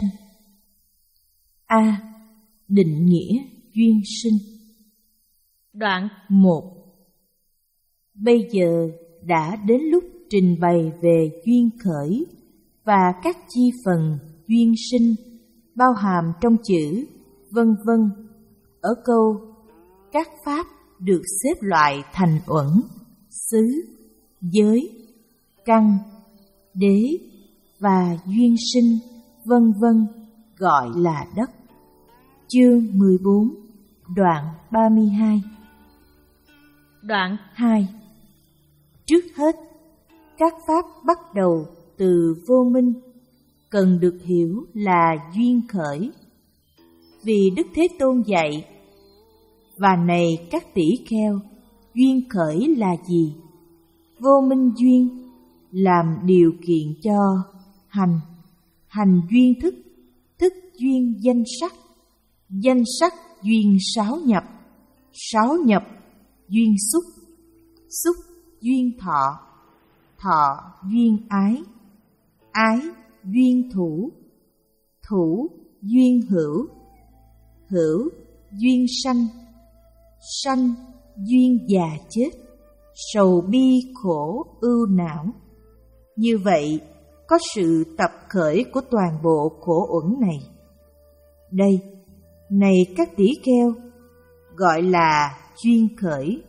A. Định nghĩa duyên sinh. Đoạn một. Bây giờ đã đến lúc trình bày về duyên khởi và các chi phần duyên sinh bao hàm trong chữ vân vân. Ở câu các pháp được xếp loại thành uẩn, xứ, giới, căn, đế và duyên sinh vân vân gọi là đất. Chương mười bốn, đoạn ba mươi hai. Đoạn hai. Trước hết, các pháp bắt đầu từ vô minh cần được hiểu là duyên khởi. Vì Đức Thế Tôn dạy: và này các tỷ kheo, duyên khởi là gì? Vô minh duyên làm điều kiện cho hành, hành duyên thức, thức duyên danh sắc, danh sắc duyên sáu nhập, sáu nhập duyên xúc, xúc duyên thọ, thọ duyên ái, ái duyên thủ, thủ duyên hữu, hữu duyên sanh, sanh duyên già chết, sầu bi khổ ưu não. Như vậy, có sự tập khởi của toàn bộ khổ uẩn này. Đây, này các tỷ kheo, gọi là duyên khởi.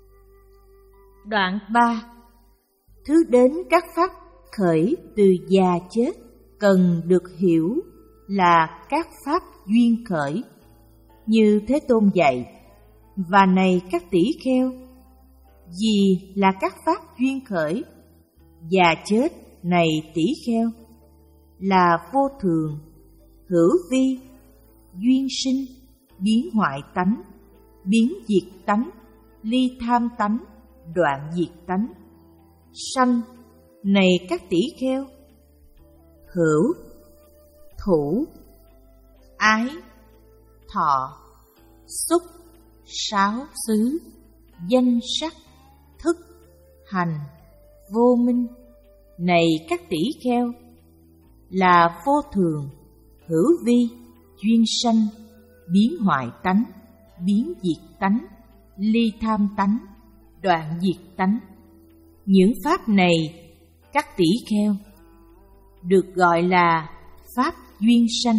Đoạn ba. Thứ đến các pháp khởi từ già chết cần được hiểu là các pháp duyên khởi. Như Thế Tôn dạy: và này các tỷ kheo, gì là các pháp duyên khởi? Già chết này tỷ kheo là vô thường, hữu vi, duyên sinh, biến hoại tánh, biến diệt tánh, ly tham tánh, đoạn diệt tánh. Sanh này các tỷ kheo, hữu, thủ, ái, thọ, xúc, sáu xứ, danh sắc, thức, hành, vô minh. Này các tỷ kheo, là vô thường, hữu vi, duyên sanh, biến hoại tánh, biến diệt tánh, ly tham tánh, đoạn diệt tánh. Những pháp này, các tỷ kheo, được gọi là pháp duyên sanh.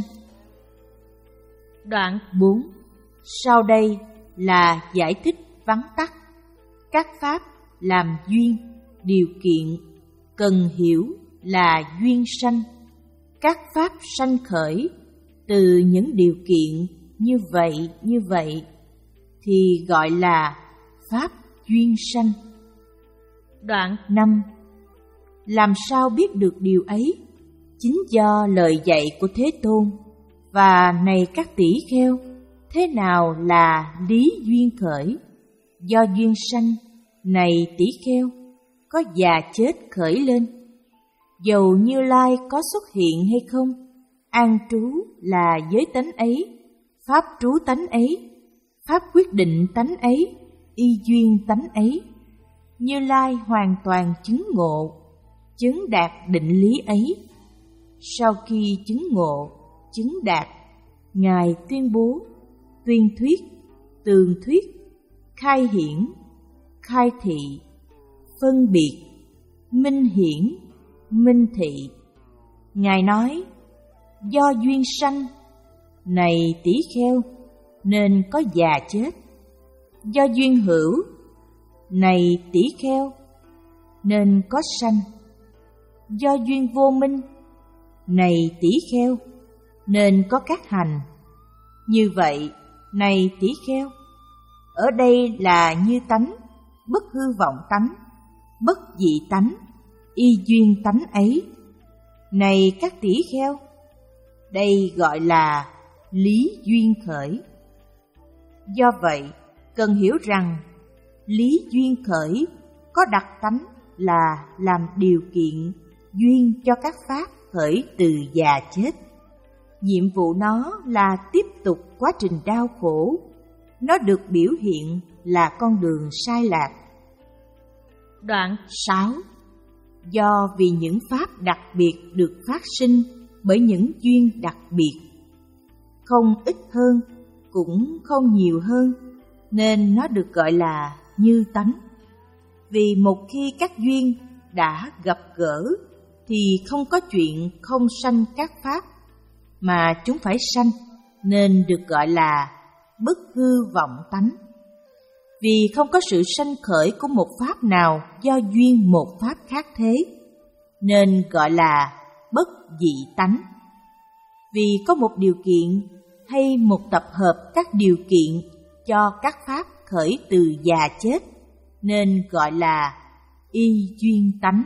Đoạn bốn. Sau đây là giải thích vắn tắt các pháp làm duyên, điều kiện, cần hiểu là duyên sanh. Các pháp sanh khởi từ những điều kiện như vậy như vậy thì gọi là pháp duyên sanh. Đoạn năm. Làm sao biết được điều ấy? Chính do lời dạy của Thế Tôn. Và này các tỷ kheo, thế nào là lý duyên khởi? Do duyên sanh, này tỷ kheo, có già chết khởi lên. Dầu Như Lai có xuất hiện hay không, an trú là giới tánh ấy, pháp trú tánh ấy, pháp quyết định tánh ấy, y duyên tánh ấy. Như Lai hoàn toàn chứng ngộ, chứng đạt định lý ấy. Sau khi chứng ngộ, chứng đạt, Ngài tuyên bố, tuyên thuyết, tường thuyết, khai hiển, khai thị, phân biệt, minh hiển, minh thị. Ngài nói, do duyên sanh, này tỷ kheo, nên có già chết. Do duyên hữu, này tỷ kheo, nên có sanh. Do duyên vô minh, này tỷ kheo, nên có các hành. Như vậy, này tỷ kheo, ở đây là như tánh, bất hư vọng tánh, bất dị tánh, y duyên tánh ấy. Này các tỷ kheo, đây gọi là lý duyên khởi. Do vậy, cần hiểu rằng lý duyên khởi có đặc tánh là làm điều kiện duyên cho các pháp khởi từ già chết. Nhiệm vụ nó là tiếp tục quá trình đau khổ. Nó được biểu hiện là con đường sai lạc. Đoạn sáu. Do vì những pháp đặc biệt được phát sinh bởi những duyên đặc biệt, không ít hơn cũng không nhiều hơn, nên nó được gọi là như tánh. Vì một khi các duyên đã gặp gỡ thì không có chuyện không sanh các pháp, mà chúng phải sanh, nên được gọi là bất hư vọng tánh. Vì không có sự sanh khởi của một pháp nào do duyên một pháp khác thế, nên gọi là bất dị tánh. Vì có một điều kiện hay một tập hợp các điều kiện cho các pháp khởi từ già chết, nên gọi là y duyên tánh.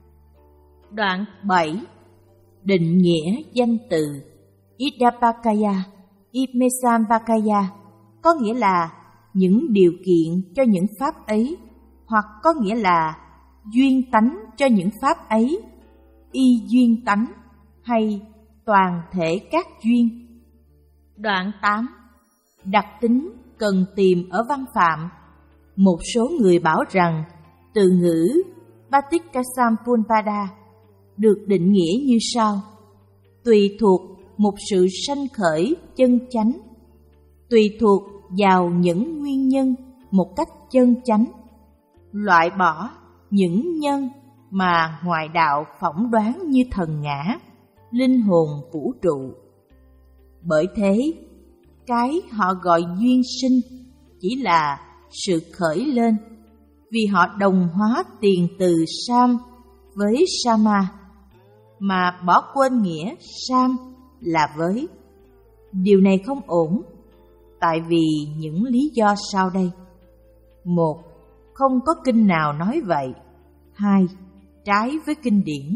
Đoạn bảy. Định nghĩa danh từ Idapakaya, Imesambakaya có nghĩa là những điều kiện cho những pháp ấy, hoặc có nghĩa là duyên tánh cho những pháp ấy, y duyên tánh hay toàn thể các duyên. Đoạn tám. Đặc tính cần tìm ở văn phạm. Một số người bảo rằng từ ngữ Patikasampunpada được định nghĩa như sau: tùy thuộc một sự sanh khởi chân chánh, tùy thuộc vào những nguyên nhân một cách chân chánh, loại bỏ những nhân mà ngoại đạo phỏng đoán như thần ngã, linh hồn vũ trụ. Bởi thế, cái họ gọi duyên sinh chỉ là sự khởi lên, vì họ đồng hóa tiền từ sam với sama, mà bỏ quên nghĩa sam là với. Điều này không ổn, tại vì những lý do sau đây: một, không có kinh nào nói vậy. Hai, trái với kinh điển.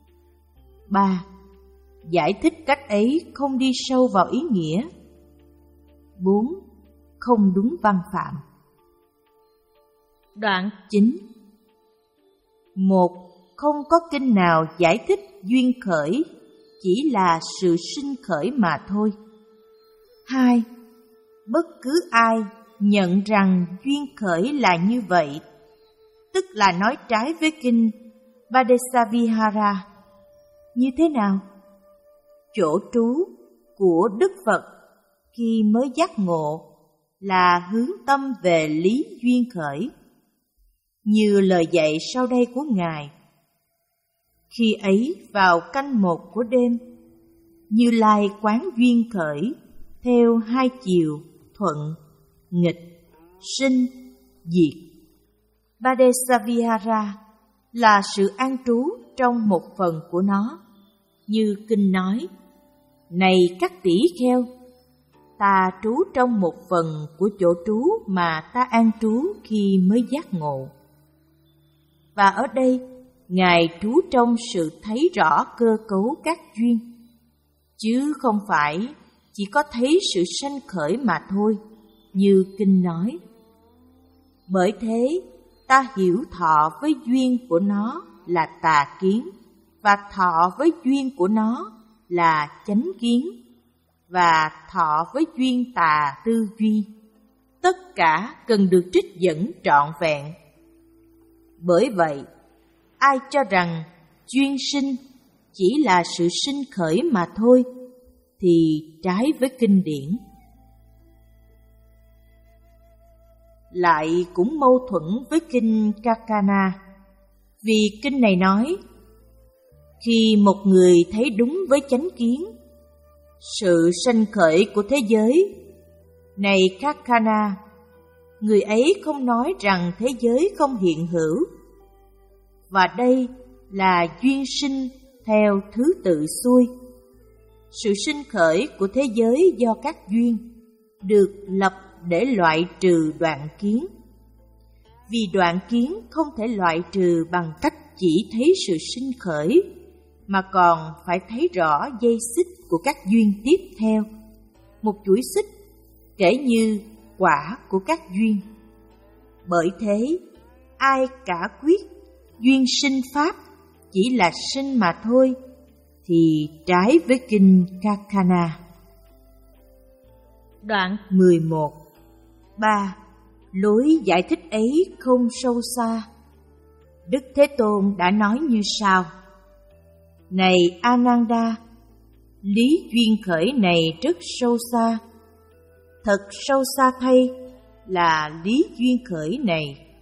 Ba, giải thích cách ấy không đi sâu vào ý nghĩa. Bốn, không đúng văn phạm. Đoạn chín. Một, không có kinh nào giải thích duyên khởi chỉ là sự sinh khởi mà thôi. Hai, bất cứ ai nhận rằng duyên khởi là như vậy, tức là nói trái với kinh Padesavihara. Như thế nào? Chỗ trú của Đức Phật khi mới giác ngộ là hướng tâm về lý duyên khởi. Như lời dạy sau đây của Ngài: khi ấy vào canh một của đêm, Như Lai quán duyên khởi theo hai chiều thuận, nghịch, sinh, diệt. Vadesavihara là sự an trú trong một phần của nó. Như kinh nói, này các tỷ kheo, ta trú trong một phần của chỗ trú mà ta an trú khi mới giác ngộ. Và ở đây, Ngài trú trong sự thấy rõ cơ cấu các duyên, chứ không phải chỉ có thấy sự sanh khởi mà thôi, như kinh nói. Bởi thế, ta hiểu thọ với duyên của nó là tà kiến, và thọ với duyên của nó là chánh kiến, và thọ với duyên tà tư duy. Tất cả cần được trích dẫn trọn vẹn. Bởi vậy, ai cho rằng duyên sinh chỉ là sự sinh khởi mà thôi, thì trái với kinh điển. Lại cũng mâu thuẫn với kinh Kakana, vì kinh này nói, khi một người thấy đúng với chánh kiến, sự sanh khởi của thế giới, này Kakana, người ấy không nói rằng thế giới không hiện hữu. Và đây là duyên sinh theo thứ tự xuôi. Sự sinh khởi của thế giới do các duyên được lập để loại trừ đoạn kiến. Vì đoạn kiến không thể loại trừ bằng cách chỉ thấy sự sinh khởi, mà còn phải thấy rõ dây xích của các duyên tiếp theo, một chuỗi xích kể như quả của các duyên. Bởi thế, ai cả quyết duyên sinh pháp chỉ là sinh mà thôi, thì trái với kinh Kakana. Đoạn mười một. ba. Lối giải thích ấy không sâu xa. Đức Thế Tôn đã nói như sau: Này Ananda, lý duyên khởi này rất sâu xa. Thật sâu xa thay là lý duyên khởi này.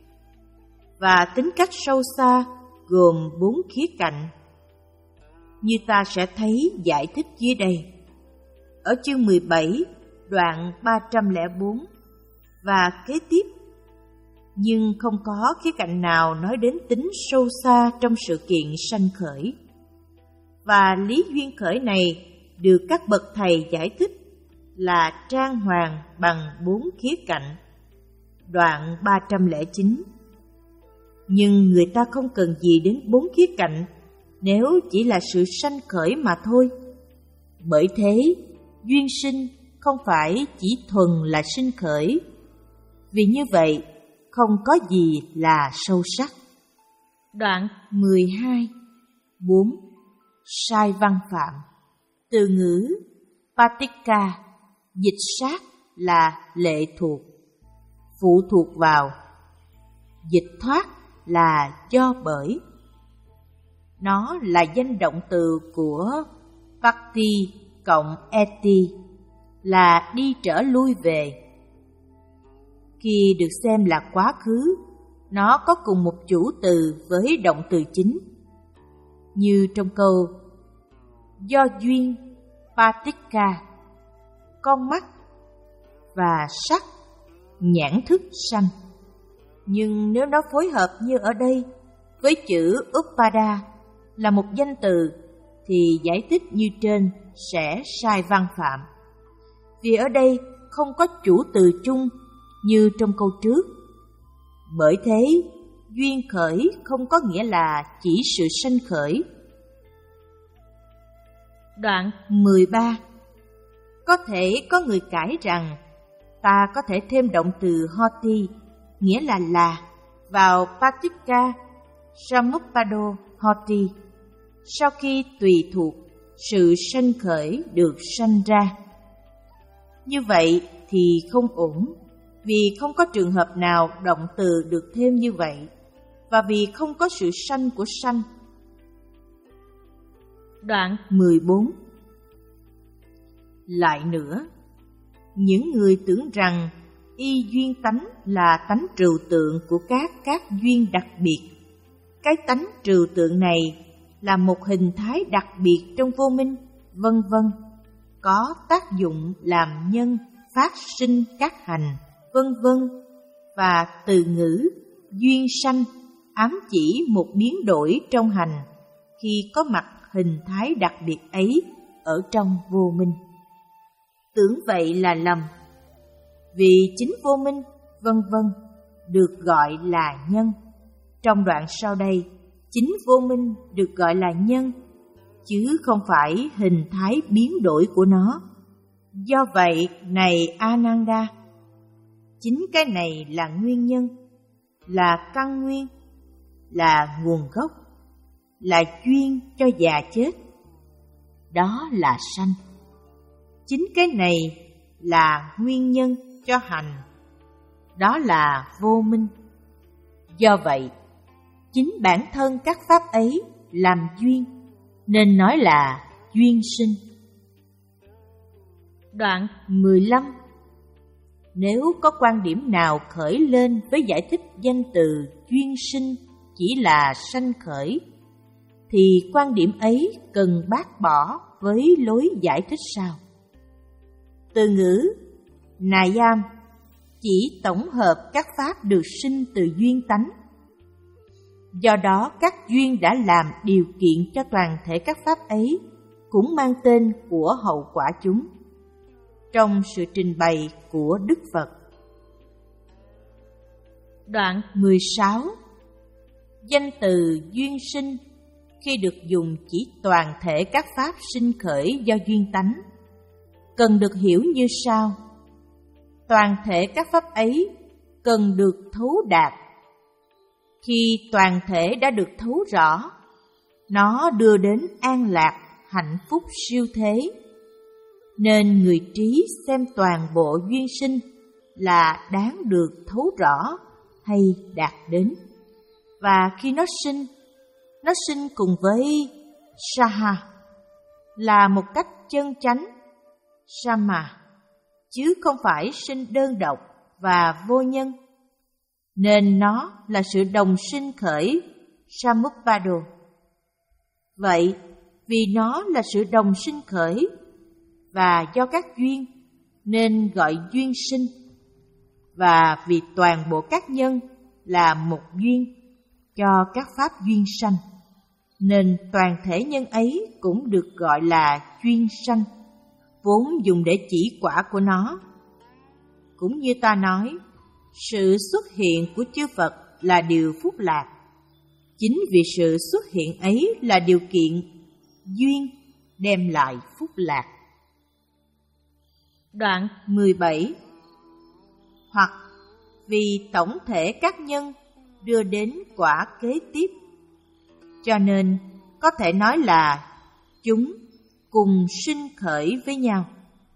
Và tính cách sâu xa gồm bốn khía cạnh, như ta sẽ thấy giải thích dưới đây. Ở chương mười bảy, đoạn ba trăm lẻ bốn và kế tiếp. Nhưng không có khía cạnh nào nói đến tính sâu xa trong sự kiện sanh khởi. Và lý duyên khởi này được các bậc thầy giải thích là trang hoàng bằng bốn khía cạnh. Đoạn ba trăm lẻ chín. Nhưng người ta không cần gì đến bốn khía cạnh nếu chỉ là sự sanh khởi mà thôi. Bởi thế, duyên sinh không phải chỉ thuần là sinh khởi. Vì như vậy, không có gì là sâu sắc. Đoạn mười hai. bốn. Sai văn phạm. Từ ngữ patika, dịch sát là lệ thuộc, phụ thuộc vào. Dịch thoát là do bởi. Nó là danh động từ của Pakti cộng Eti, là đi trở lui về. Khi được xem là quá khứ, nó có cùng một chủ từ với động từ chính. Như trong câu do duyên patika, con mắt và sắc, nhãn thức sanh. Nhưng nếu nó phối hợp như ở đây với chữ upada là một danh từ, thì giải thích như trên sẽ sai văn phạm. Vì ở đây không có chủ từ chung như trong câu trước. Bởi thế, duyên khởi không có nghĩa là chỉ sự sanh khởi. Đoạn mười ba. Có thể có người cãi rằng ta có thể thêm động từ hoti, nghĩa là là, vào patika samupado hoti, sau khi tùy thuộc sự sanh khởi được sanh ra. Như vậy thì không ổn, vì không có trường hợp nào động từ được thêm như vậy, và vì không có sự sanh của sanh. Đoạn mười bốn. Lại nữa, những người tưởng rằng y duyên tánh là tánh trừu tượng của các các duyên đặc biệt. Cái tánh trừu tượng này là một hình thái đặc biệt trong vô minh, vân vân, có tác dụng làm nhân, phát sinh các hành, vân vân, và từ ngữ duyên sanh ám chỉ một biến đổi trong hành khi có mặt hình thái đặc biệt ấy ở trong vô minh. Tưởng vậy là lầm, vì chính vô minh, vân vân, được gọi là nhân. Trong đoạn sau đây, chính vô minh được gọi là nhân, chứ không phải hình thái biến đổi của nó. Do vậy, này Ananda, chính cái này là nguyên nhân, là căn nguyên, là nguồn gốc, là duyên cho già chết. Đó là sanh. Chính cái này là nguyên nhân cho hành. Đó là vô minh. Do vậy, chính bản thân các pháp ấy làm duyên, nên nói là duyên sinh. Đoạn mười lăm. Nếu có quan điểm nào khởi lên với giải thích danh từ duyên sinh chỉ là sanh khởi, thì quan điểm ấy cần bác bỏ với lối giải thích sau. Từ ngữ Nayam chỉ tổng hợp các pháp được sinh từ duyên tánh. Do đó, các duyên đã làm điều kiện cho toàn thể các pháp ấy cũng mang tên của hậu quả chúng. Trong sự trình bày của Đức Phật. Đoạn mười sáu. Danh từ duyên sinh khi được dùng chỉ toàn thể các pháp sinh khởi do duyên tánh, cần được hiểu như sau. Toàn thể các pháp ấy cần được thấu đạt. Khi toàn thể đã được thấu rõ, nó đưa đến an lạc, hạnh phúc siêu thế. Nên người trí xem toàn bộ duyên sinh là đáng được thấu rõ hay đạt đến. Và khi nó sinh, nó sinh cùng với Saha là một cách chân chánh, Sama, chứ không phải sinh đơn độc và vô nhân. Nên nó là sự đồng sinh khởi, Samupado. Vậy, vì nó là sự đồng sinh khởi và do các duyên nên gọi duyên sinh, và vì toàn bộ các nhân là một duyên cho các pháp duyên sanh, nên toàn thể nhân ấy cũng được gọi là duyên sanh, vốn dùng để chỉ quả của nó. Cũng như ta nói, sự xuất hiện của chư Phật là điều phúc lạc. Chính vì sự xuất hiện ấy là điều kiện duyên đem lại phúc lạc. Đoạn mười bảy. Hoặc vì tổng thể các nhân đưa đến quả kế tiếp, cho nên có thể nói là chúng cùng sinh khởi với nhau.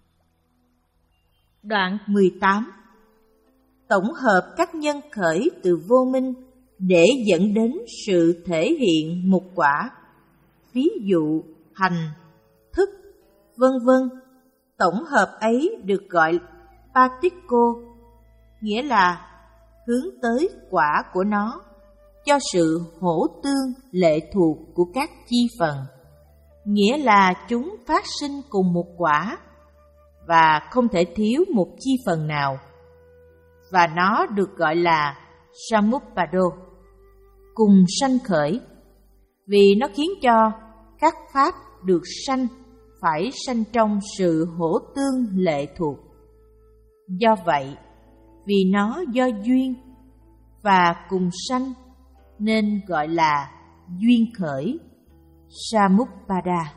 Đoạn mười tám. Tổng hợp các nhân khởi từ vô minh để dẫn đến sự thể hiện một quả, ví dụ hành, thức, vân vân. Tổng hợp ấy được gọi Paticco, nghĩa là hướng tới quả của nó, cho sự hỗ tương lệ thuộc của các chi phần, nghĩa là chúng phát sinh cùng một quả và không thể thiếu một chi phần nào, và nó được gọi là Samupado, cùng sanh khởi, vì nó khiến cho các pháp được sanh phải sanh trong sự hỗ tương lệ thuộc. Do vậy, vì nó do duyên và cùng sanh nên gọi là duyên khởi, Samuppada.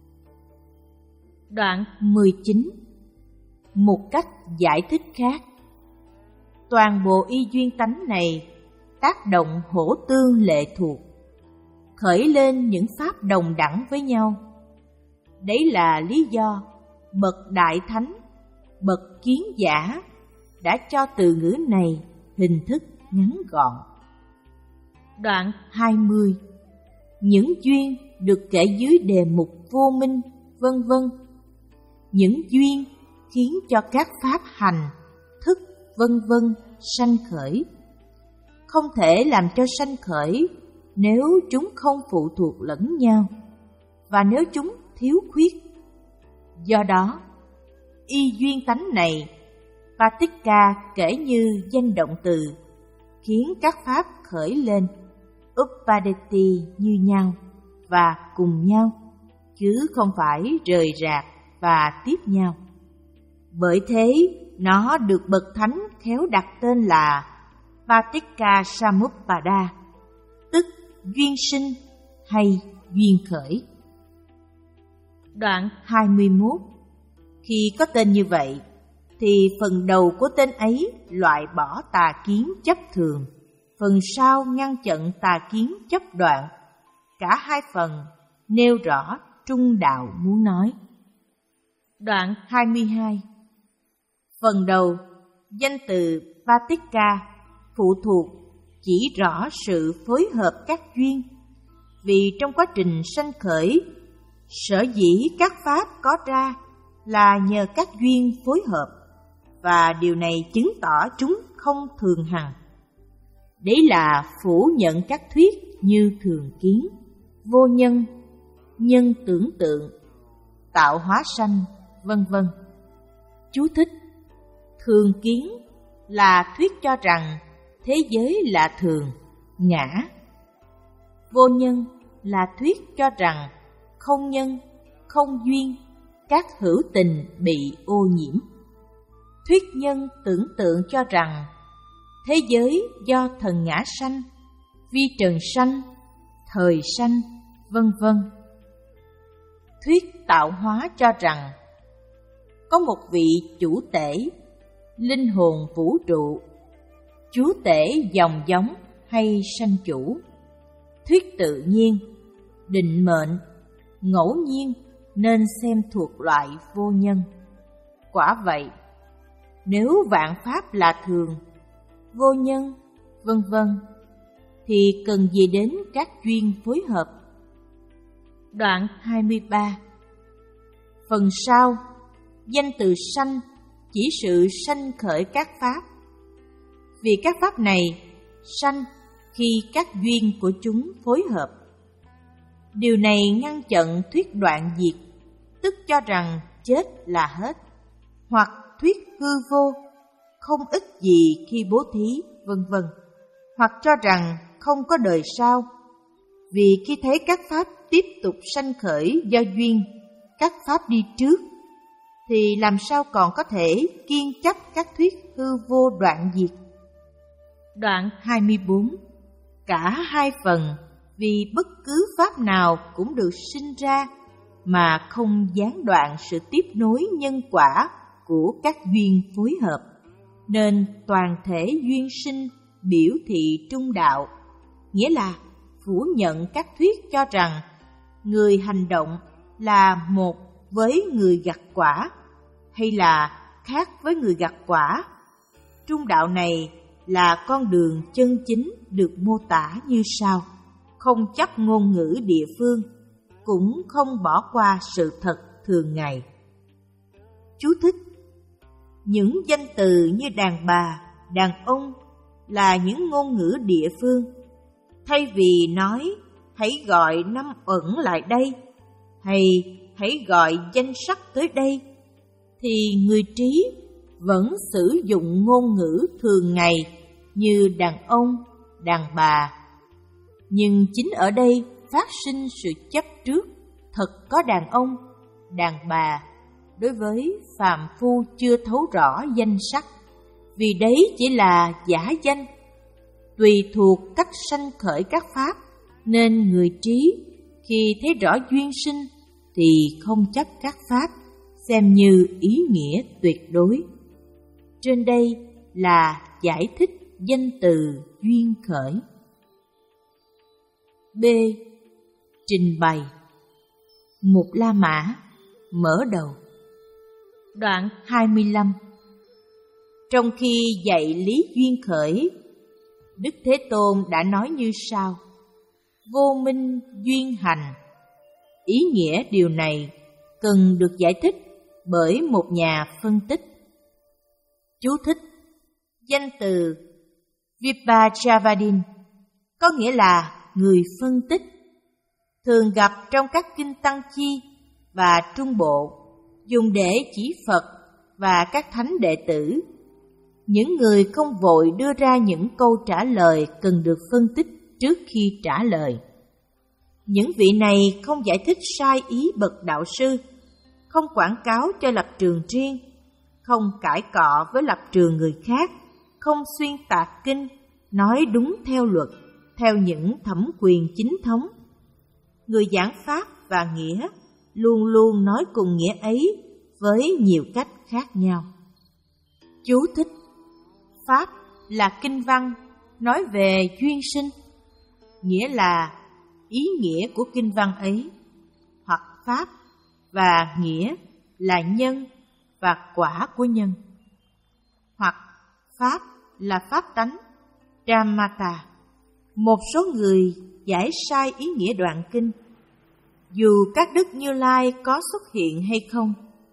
Đoạn mười chín. Một cách giải thích khác, toàn bộ y duyên tánh này tác động hỗ tương lệ thuộc, khởi lên những pháp đồng đẳng với nhau. Đấy là lý do bậc đại thánh, bậc kiến giả đã cho từ ngữ này hình thức ngắn gọn. Đoạn hai mươi. Những duyên được kể dưới đề mục vô minh, vân vân. Những duyên khiến cho các pháp hành, thức, vân vân sanh khởi. Không thể làm cho sanh khởi nếu chúng không phụ thuộc lẫn nhau, và nếu chúng thiếu khuyết. Do đó, y duyên tánh này, Paticca kể như danh động từ, khiến các pháp khởi lên Upadeti như nhau và cùng nhau, chứ không phải rời rạc và tiếp nhau. Bởi thế, nó được bậc thánh khéo đặt tên là Paticca Samuppada, tức duyên sinh hay duyên khởi. Đoạn hai mươi mốt. Khi có tên như vậy, thì phần đầu của tên ấy loại bỏ tà kiến chấp thường, phần sau ngăn chặn tà kiến chấp đoạn. Cả hai phần nêu rõ trung đạo muốn nói. Đoạn hai mươi hai. Phần đầu, danh từ Paticca phụ thuộc chỉ rõ sự phối hợp các duyên, vì trong quá trình sanh khởi, sở dĩ các pháp có ra là nhờ các duyên phối hợp, và điều này chứng tỏ chúng không thường hằng. Đấy là phủ nhận các thuyết như thường kiến, vô nhân, nhân tưởng tượng, tạo hóa sanh, vân vân. Chú thích: thường kiến là thuyết cho rằng thế giới là thường, ngã. Vô nhân là thuyết cho rằng không nhân, không duyên, các hữu tình bị ô nhiễm. Thuyết nhân tưởng tượng cho rằng thế giới do thần ngã sanh, vi trần sanh, thời sanh, vân vân. Thuyết tạo hóa cho rằng có một vị chủ tể, linh hồn vũ trụ, chúa tể dòng giống hay sanh chủ. Thuyết tự nhiên, định mệnh, ngẫu nhiên nên xem thuộc loại vô nhân. Quả vậy, nếu vạn pháp là thường, vô nhân, vân vân, thì cần gì đến các duyên phối hợp. Đoạn hai mươi ba. Phần sau, danh từ sanh chỉ sự sanh khởi các pháp, vì các pháp này sanh khi các duyên của chúng phối hợp. Điều này ngăn chặn thuyết đoạn diệt, tức cho rằng chết là hết, hoặc thuyết hư vô, không ích gì khi bố thí, vân vân, hoặc cho rằng không có đời sau, vì khi thấy các pháp tiếp tục sanh khởi do duyên các pháp đi trước, thì làm sao còn có thể kiên chấp các thuyết hư vô đoạn diệt. Đoạn hai mươi bốn. Cả hai phần, vì bất cứ pháp nào cũng được sinh ra mà không gián đoạn sự tiếp nối nhân quả của các duyên phối hợp, nên toàn thể duyên sinh biểu thị trung đạo, nghĩa là phủ nhận các thuyết cho rằng người hành động là một với người gặt quả, hay là khác với người gặt quả. Trung đạo này là con đường chân chính được mô tả như sau: không chấp ngôn ngữ địa phương, cũng không bỏ qua sự thật thường ngày. Chú thích: những danh từ như đàn bà, đàn ông là những ngôn ngữ địa phương. Thay vì nói hãy gọi năm ẩn lại đây, hay hãy gọi danh sắc tới đây, thì người trí vẫn sử dụng ngôn ngữ thường ngày như đàn ông, đàn bà. Nhưng chính ở đây phát sinh sự chấp trước thật có đàn ông, đàn bà đối với phàm phu chưa thấu rõ danh sắc, vì đấy chỉ là giả danh. Tùy thuộc cách sanh khởi các pháp, nên người trí khi thấy rõ duyên sinh thì không chấp các pháp, xem như ý nghĩa tuyệt đối. Trên đây là giải thích danh từ duyên khởi. B. Trình bày. Một La Mã mở đầu. Đoạn hai mươi lăm. Trong khi dạy lý duyên khởi, Đức Thế Tôn đã nói như sau: vô minh duyên hành. Ý nghĩa điều này cần được giải thích bởi một nhà phân tích. Chú thích: danh từ Vipajavadin có nghĩa là người phân tích, thường gặp trong các kinh Tăng Chi và Trung Bộ, dùng để chỉ Phật và các thánh đệ tử. Những người không vội đưa ra những câu trả lời cần được phân tích trước khi trả lời. Những vị này không giải thích sai ý bậc đạo sư, không quảng cáo cho lập trường riêng, không cãi cọ với lập trường người khác, không xuyên tạc kinh, nói đúng theo luật, theo những thẩm quyền chính thống. Người giảng pháp và nghĩa luôn luôn nói cùng nghĩa ấy với nhiều cách khác nhau. Chú thích: Pháp là kinh văn nói về duyên sinh, nghĩa là ý nghĩa của kinh văn ấy, hoặc pháp và nghĩa là nhân và quả của nhân, hoặc pháp là pháp tánh, Dhammata. Một số người giải sai ý nghĩa đoạn kinh. Dù các đức Như Lai có xuất hiện hay không,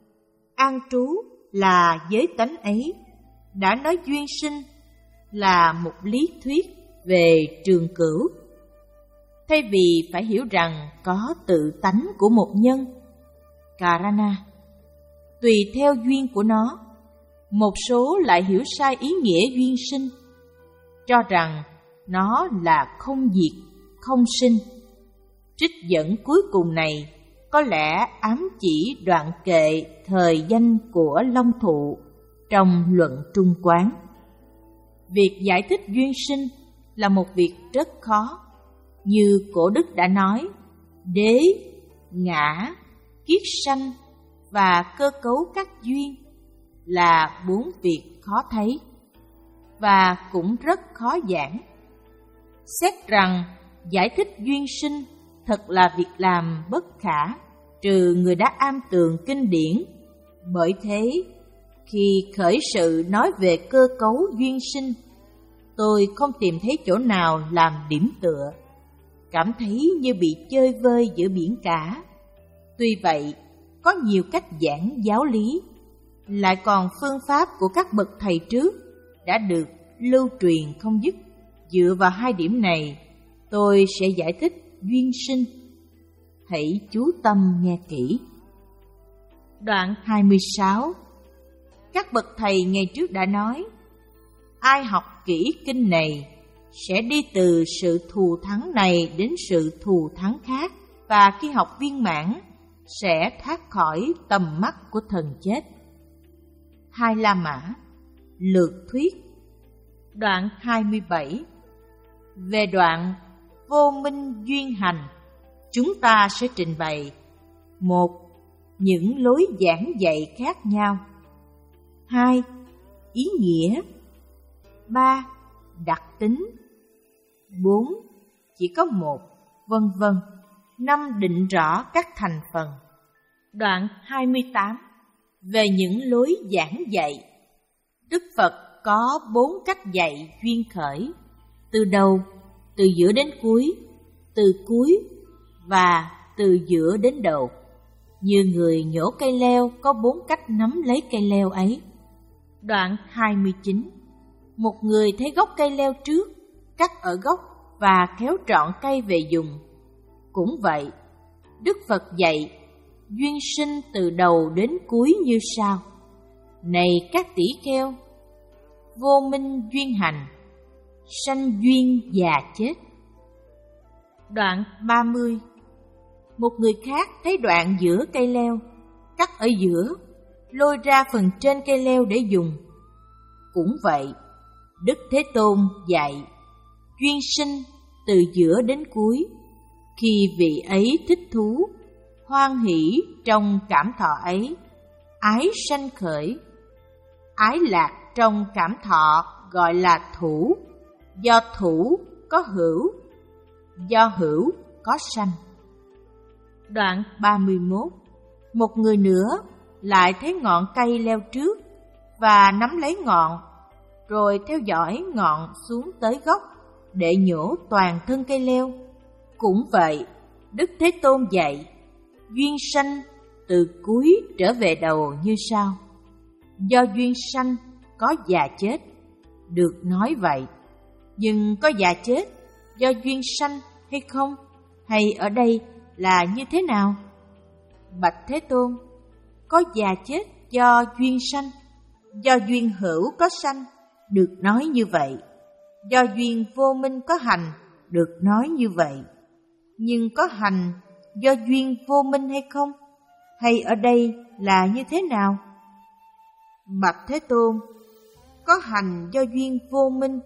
an trú là giới tánh ấy, đã nói duyên sinh là một lý thuyết về trường cửu. Thay vì phải hiểu rằng có tự tánh của một nhân, Karana, tùy theo duyên của nó, một số lại hiểu sai ý nghĩa duyên sinh, cho rằng nó là không diệt, không sinh. Trích dẫn cuối cùng này có lẽ ám chỉ đoạn kệ thời danh của Long Thụ trong Luận Trung Quán. Việc giải thích duyên sinh là một việc rất khó. Như Cổ Đức đã nói, đế, ngã, kiết sanh và cơ cấu các duyên là bốn việc khó thấy và cũng rất khó giảng. Xét rằng giải thích duyên sinh thật là việc làm bất khả, trừ người đã am tường kinh điển. Bởi thế, khi khởi sự nói về cơ cấu duyên sinh, tôi không tìm thấy chỗ nào làm điểm tựa, cảm thấy như bị chơi vơi giữa biển cả. Tuy vậy, có nhiều cách giảng giáo lý, lại còn phương pháp của các bậc thầy trước đã được lưu truyền không dứt. Dựa vào hai điểm này, tôi sẽ giải thích duyên sinh. Hãy chú tâm nghe kỹ. Đoạn hai mươi sáu. Các bậc thầy ngày trước đã nói, ai học kỹ kinh này sẽ đi từ sự thù thắng này đến sự thù thắng khác, và khi học viên mãn sẽ thoát khỏi tầm mắt của thần chết. Hai La Mã, lược thuyết. Đoạn hai mươi bảy. Về đoạn vô minh duyên hành, chúng ta sẽ trình bày: một, những lối giảng dạy khác nhau; hai, ý nghĩa; ba, đặc tính; bốn, chỉ có một, vân vân. Năm, định rõ các thành phần. Đoạn hai mươi tám. Về những lối giảng dạy, Đức Phật có bốn cách dạy duyên khởi: từ đầu, từ giữa đến cuối, từ cuối và từ giữa đến đầu. Như người nhổ cây leo có bốn cách nắm lấy cây leo ấy. Đoạn hai mươi chín. Một người thấy gốc cây leo trước, cắt ở gốc và kéo trọn cây về dùng. Cũng vậy, Đức Phật dạy duyên sinh từ đầu đến cuối như sau: này các tỷ kheo, vô minh duyên hành, sanh duyên già chết. Đoạn ba mươi. Một người khác thấy đoạn giữa cây leo, cắt ở giữa, lôi ra phần trên cây leo để dùng. Cũng vậy, Đức Thế Tôn dạy duyên sinh từ giữa đến cuối. Khi vị ấy thích thú, hoan hỷ trong cảm thọ ấy, ái sanh khởi. Ái lạc trong cảm thọ gọi là thủ. Do thủ có hữu, do hữu có sanh. Đoạn ba mươi mốt. Một người nữa lại thấy ngọn cây leo trước và nắm lấy ngọn, rồi theo dõi ngọn xuống tới gốc để nhổ toàn thân cây leo. Cũng vậy, Đức Thế Tôn dạy duyên sanh từ cuối trở về đầu như sau: do duyên sanh có già chết. Được nói vậy, nhưng có già chết do duyên sanh hay không? Hay ở đây là như thế nào? Bạch Thế Tôn, có già chết do duyên sanh, do duyên hữu có sanh, được nói như vậy. Do duyên vô minh có hành, được nói như vậy. Nhưng có hành do duyên vô minh hay không? Hay ở đây là như thế nào? Bạch Thế Tôn, có hành do duyên vô minh.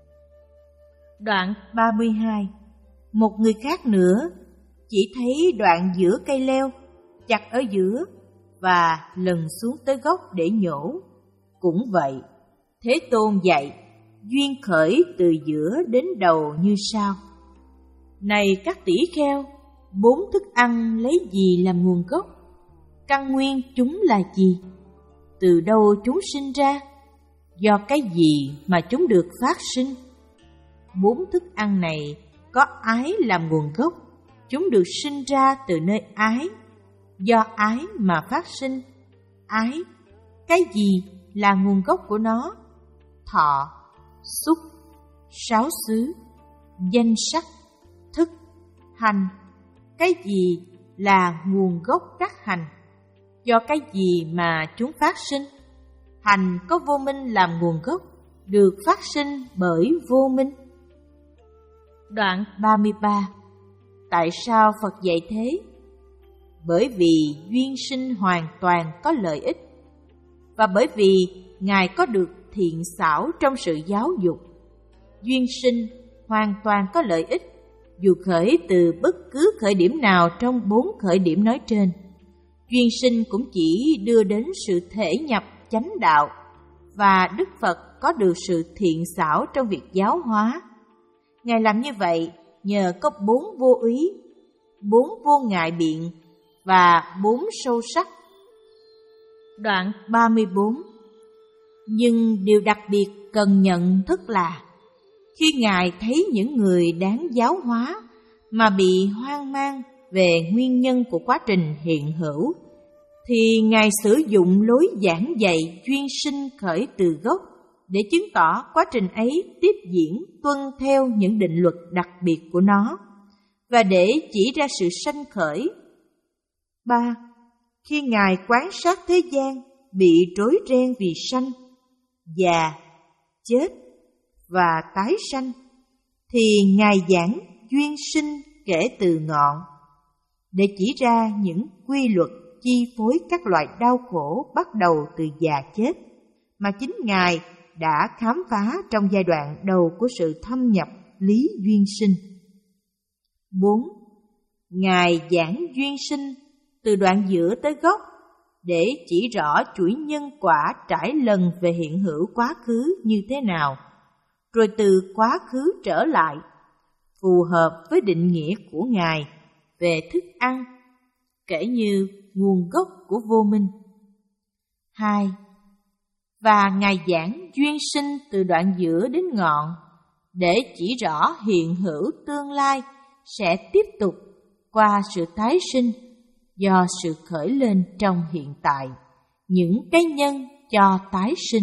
Đoạn ba mươi hai. Một người khác nữa chỉ thấy đoạn giữa cây leo, chặt ở giữa và lần xuống tới gốc để nhổ. Cũng vậy, Thế Tôn dạy duyên khởi từ giữa đến đầu như sau. Này các tỷ kheo, bốn thức ăn lấy gì làm nguồn gốc? Căn nguyên chúng là gì? Từ đâu chúng sinh ra? Do cái gì mà chúng được phát sinh? Bốn thức ăn này có ái làm nguồn gốc, chúng được sinh ra từ nơi ái, do ái mà phát sinh. Ái, cái gì là nguồn gốc của nó? Thọ, xúc, sáu xứ, danh sắc, thức, hành. Cái gì là nguồn gốc các hành? Do cái gì mà chúng phát sinh? Hành có vô minh làm nguồn gốc, được phát sinh bởi vô minh. Đoạn ba mươi ba. Tại sao Phật dạy thế? Bởi vì duyên sinh hoàn toàn có lợi ích, và bởi vì Ngài có được thiện xảo trong sự giáo dục. Duyên sinh hoàn toàn có lợi ích, dù khởi từ bất cứ khởi điểm nào trong bốn khởi điểm nói trên. Duyên sinh cũng chỉ đưa đến sự thể nhập chánh đạo, và Đức Phật có được sự thiện xảo trong việc giáo hóa. Ngài làm như vậy nhờ có bốn vô úy, bốn vô ngại biện và bốn sâu sắc. Đoạn ba mươi bốn. Nhưng điều đặc biệt cần nhận thức là khi Ngài thấy những người đáng giáo hóa mà bị hoang mang về nguyên nhân của quá trình hiện hữu, thì Ngài sử dụng lối giảng dạy duyên sinh khởi từ gốc để chứng tỏ quá trình ấy tiếp diễn tuân theo những định luật đặc biệt của nó, và để chỉ ra sự sanh khởi. Ba. Khi Ngài quan sát thế gian bị rối ren vì sanh, già, chết và tái sanh, thì Ngài giảng duyên sinh kể từ ngọn, để chỉ ra những quy luật chi phối các loại đau khổ bắt đầu từ già chết, mà chính Ngài đã khám phá trong giai đoạn đầu của sự thâm nhập lý duyên sinh. Bốn. Ngài giảng duyên sinh từ đoạn giữa tới gốc, để chỉ rõ chuỗi nhân quả trải lần về hiện hữu quá khứ như thế nào, rồi từ quá khứ trở lại, phù hợp với định nghĩa của Ngài về thức ăn, kể như nguồn gốc của vô minh. Hai. Và Ngài giảng duyên sinh từ đoạn giữa đến ngọn, để chỉ rõ hiện hữu tương lai sẽ tiếp tục qua sự tái sinh do sự khởi lên trong hiện tại, những cái nhân cho tái sinh.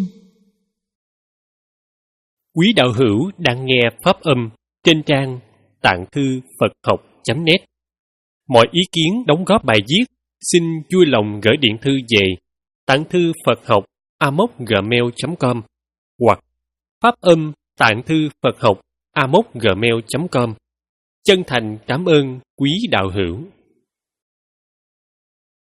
Quý đạo hữu đang nghe pháp âm trên trang tạng thư Phật học chấm net. Mọi ý kiến đóng góp bài viết xin vui lòng gửi điện thư về tạng thư Phật học a m o c gmail chấm com hoặc pháp âm tạng thư Phật học a m o c gmail chấm com. Chân thành cảm ơn quý đạo hữu.